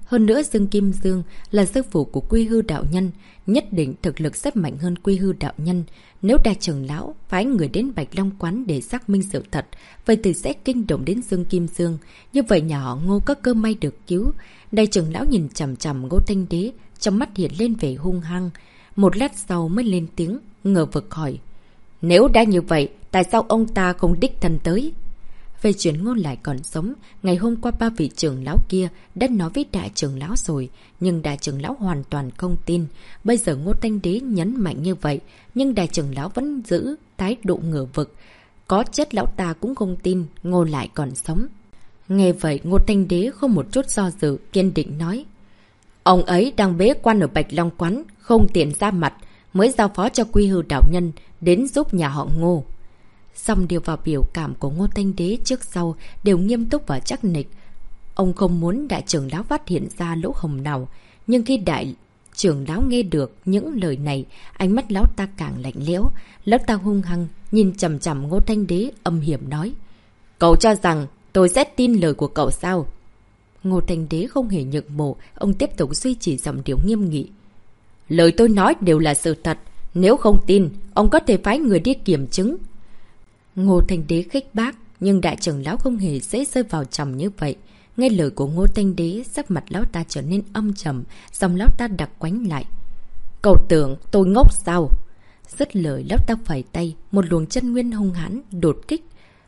Hơn nữa Dương Kim Dương là sư phụ của Quy Hư đạo nhân, nhất định thực lực sẽ mạnh hơn Quy Hư đạo nhân. Nếu đại trưởng lão phái người đến Bạch Long quán để xác minh sự thật, vậy thì sẽ kinh động đến Dương Kim Dương. Như vậy nhà họ Ngô có cơ may được cứu. Đại trưởng lão nhìn chằm chằm Ngô Thanh Đế, trong mắt hiện lên vẻ hung hăng. Một lát sau mới lên tiếng, ngờ vực hỏi. Nếu đã như vậy, tại sao ông ta không đích thân tới? Về chuyện Ngô Lại còn sống, ngày hôm qua ba vị trưởng lão kia đã nói với đại trưởng lão rồi, nhưng đại trưởng lão hoàn toàn không tin. Bây giờ Ngô Thanh Đế nhấn mạnh như vậy, nhưng đại trưởng lão vẫn giữ thái độ ngờ vực. Có chết lão ta cũng không tin Ngô Lại còn sống. Nghe vậy Ngô Thanh Đế không một chút do dự, kiên định nói. Ông ấy đang bế quan ở Bạch Long quán, không tiện ra mặt, mới giao phó cho Quy Hư đạo nhân đến giúp nhà họ Ngô. Xong điều vào biểu cảm của Ngô Thanh Đế trước sau đều nghiêm túc và chắc nịch. Ông không muốn đại trưởng lão phát hiện ra lỗ hổng nào, nhưng khi đại trưởng lão nghe được những lời này, ánh mắt lão ta càng lạnh lẽo. Lão ta hung hăng nhìn chằm chằm Ngô Thanh Đế, âm hiểm nói. Cậu cho rằng tôi sẽ tin lời của cậu sao? Ngô Thanh Đế không hề nhượng bộ, ông tiếp tục duy trì giọng điệu nghiêm nghị. Lời tôi nói đều là sự thật, nếu không tin, ông có thể phái người đi kiểm chứng. Ngô Thanh Đế khích bác, nhưng đại trưởng lão không hề dễ rơi vào trầm như vậy. Nghe lời của Ngô Thanh Đế, sắc mặt lão ta trở nên âm trầm, dòng lão ta đặc quánh lại. Cậu tưởng tôi ngốc sao? Dứt lời lão ta phẩy tay, một luồng chân nguyên hung hãn đột kích.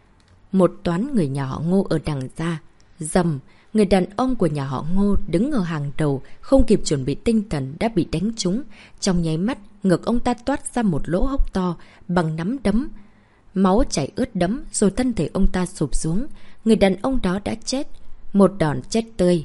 Một toán người nhà họ Ngô ở đằng xa, dầm, người đàn ông của nhà họ Ngô đứng ở hàng đầu, không kịp chuẩn bị tinh thần đã bị đánh trúng. Trong nháy mắt, ngực ông ta toát ra một lỗ hốc to, bằng nắm đấm. Máu chảy ướt đẫm rồi thân thể ông ta sụp xuống. Người đàn ông đó đã chết. Một đòn chết tươi.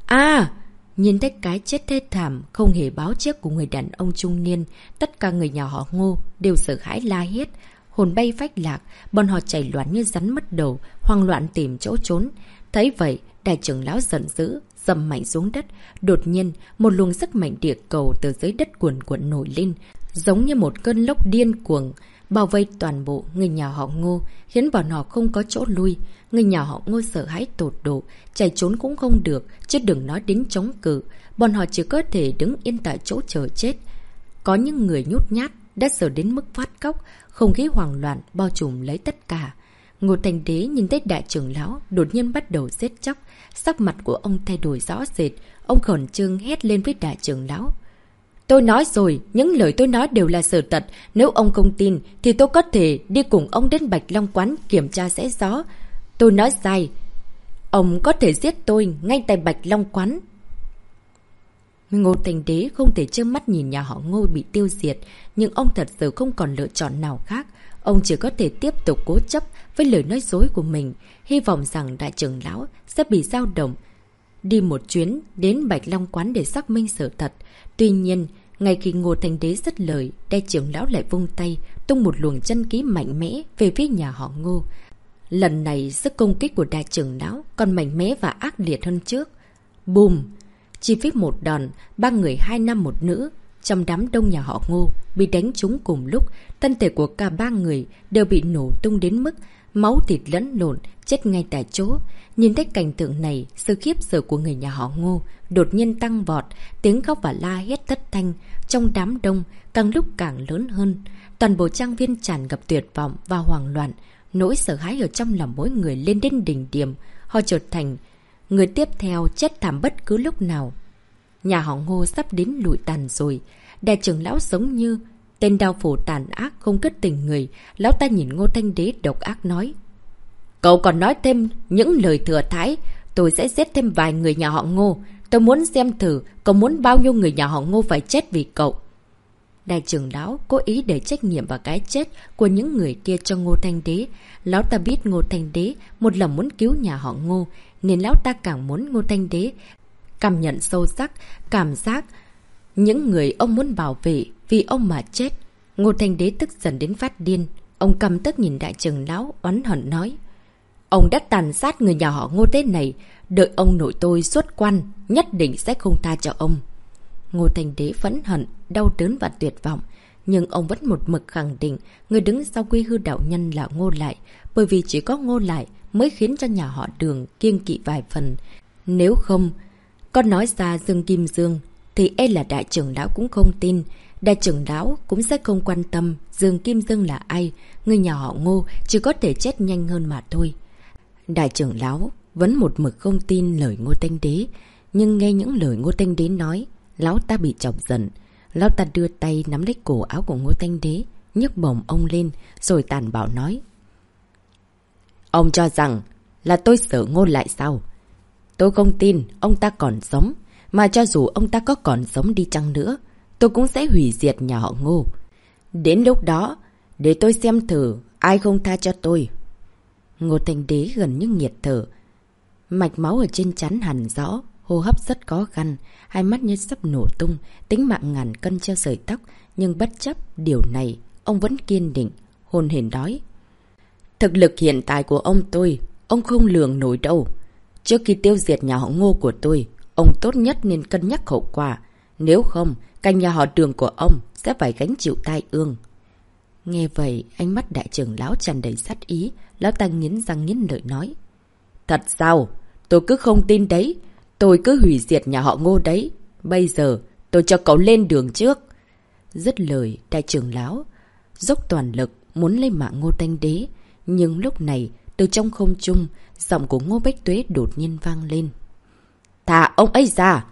À! Nhìn thấy cái chết thê thảm, không hề báo trước của người đàn ông trung niên. Tất cả người nhà họ Ngô đều sợ hãi la hét. Hồn bay phách lạc, bọn họ chảy loạn như rắn mất đầu, hoang loạn tìm chỗ trốn. Thấy vậy, đại trưởng lão giận dữ, dầm mạnh xuống đất. Đột nhiên, một luồng sức mạnh địa cầu từ dưới đất cuồn cuộn nổi lên, giống như một cơn lốc điên cuồng, bao vây toàn bộ người nhà họ Ngô, khiến bọn họ không có chỗ lui. Người nhà họ Ngô sợ hãi tột độ, chạy trốn cũng không được, chứ đừng nói đến chống cự. Bọn họ chỉ có thể đứng yên tại chỗ chờ chết. Có những người nhút nhát đã sợ đến mức phát cóc, không khí hoảng loạn bao trùm lấy tất cả. Ngô Thanh Đế nhìn thấy đại trưởng lão đột nhiên bắt đầu giết chóc, sắc mặt của ông thay đổi rõ rệt. Ông khẩn trương hét lên với đại trưởng lão. Tôi nói rồi, những lời tôi nói đều là sự thật. Nếu ông không tin, thì tôi có thể đi cùng ông đến Bạch Long quán kiểm tra sẽ rõ. Tôi nói sai. Ông có thể giết tôi ngay tại Bạch Long quán. Ngô Thanh Đế không thể trơ mắt nhìn nhà họ Ngô bị tiêu diệt, nhưng ông thật sự không còn lựa chọn nào khác. Ông chỉ có thể tiếp tục cố chấp với lời nói dối của mình, hy vọng rằng đại trưởng lão sẽ bị dao động, đi một chuyến đến Bạch Long quán để xác minh sự thật. Tuy nhiên, ngay khi Ngô Thanh Đế dứt lời, đại trưởng lão lại vung tay, tung một luồng chân khí mạnh mẽ về phía nhà họ Ngô. Lần này, sức công kích của đại trưởng lão còn mạnh mẽ và ác liệt hơn trước. Bùm! Chỉ với một đòn, ba người hai nam một nữ trong đám đông nhà họ Ngô bị đánh trúng cùng lúc. Thân thể của cả ba người đều bị nổ tung đến mức máu thịt lẫn lộn, chết ngay tại chỗ. Nhìn thấy cảnh tượng này, sự khiếp sợ của người nhà họ Ngô đột nhiên tăng vọt, tiếng khóc và la hét thất thanh trong đám đông càng lúc càng lớn hơn. Toàn bộ trang viên tràn ngập tuyệt vọng và hoảng loạn, nỗi sợ hãi ở trong lòng mỗi người lên đến đỉnh điểm. Họ trở thành người tiếp theo chết thảm bất cứ lúc nào. Nhà họ Ngô sắp đến lụi tàn rồi. Đại trưởng lão giống như tên đao phủ tàn ác không kết tình người. Lão ta nhìn Ngô Thanh Đế độc ác nói. Cậu còn nói thêm những lời thừa thãi, tôi sẽ giết thêm vài người nhà họ Ngô. Tôi muốn xem thử cậu muốn bao nhiêu người nhà họ Ngô phải chết vì cậu. Đại trưởng lão cố ý để trách nhiệm vào cái chết của những người kia cho Ngô Thanh Đế. Lão ta biết Ngô Thanh Đế một lòng muốn cứu nhà họ Ngô, nên lão ta càng muốn Ngô Thanh Đế cảm nhận sâu sắc cảm giác những người ông muốn bảo vệ vì ông mà chết. Ngô Thanh Đế tức giận đến phát điên. Ông căm tức nhìn đại trưởng lão oán hận nói. Ông đã tàn sát người nhà họ Ngô thế này, đợi ông nội tôi xuất quan, nhất định sẽ không tha cho ông. Ngô Thanh Đế phẫn hận, đau đớn và tuyệt vọng. Nhưng ông vẫn một mực khẳng định người đứng sau Quy Hư đạo nhân là Ngô Lại, bởi vì chỉ có Ngô Lại mới khiến cho nhà họ Đường kiêng kỵ vài phần. Nếu không, Con nói ra Dương Kim Dương thì e là đại trưởng lão cũng không tin. Đại trưởng lão cũng sẽ không quan tâm Dương Kim Dương là ai. Người nhà họ Ngô chỉ có thể chết nhanh hơn mà thôi. Đại trưởng lão vẫn một mực không tin lời Ngô Thanh Đế. Nhưng nghe những lời Ngô Thanh Đế nói, lão ta bị chọc giận. Lão ta đưa tay nắm lấy cổ áo của Ngô Thanh Đế, nhấc bổng ông lên, rồi tàn bạo nói. Ông cho rằng là tôi sợ Ngô lại sao? Tôi không tin ông ta còn sống, mà cho dù ông ta có còn sống đi chăng nữa, tôi cũng sẽ hủy diệt nhà họ Ngô. Đến lúc đó, để tôi xem thử ai không tha cho tôi. Ngô Thanh Đế gần như nghiệt thở. Mạch máu ở trên trán hằn rõ, hô hấp rất khó khăn, hai mắt như sắp nổ tung, tính mạng ngàn cân treo sợi tóc. Nhưng bất chấp điều này, ông vẫn kiên định, hồn hển nói. Thực lực hiện tại của ông tôi, ông không lường nổi đâu. Trước khi tiêu diệt nhà họ Ngô của tôi, ông tốt nhất nên cân nhắc hậu quả. Nếu không, cả nhà họ Đường của ông sẽ phải gánh chịu tai ương. Nghe vậy, ánh mắt đại trưởng lão tràn đầy sát ý, lão ta nghiến răng nghiến lợi nói. Thật sao? Tôi cứ không tin đấy. Tôi cứ hủy diệt nhà họ Ngô đấy. Bây giờ, tôi cho cậu lên đường trước. Dứt lời, đại trưởng lão dốc toàn lực muốn lấy mạng Ngô Thanh Đế. Nhưng lúc này, từ trong không trung, giọng của Ngô Bách Tuế đột nhiên vang lên. Thả ông ấy ra!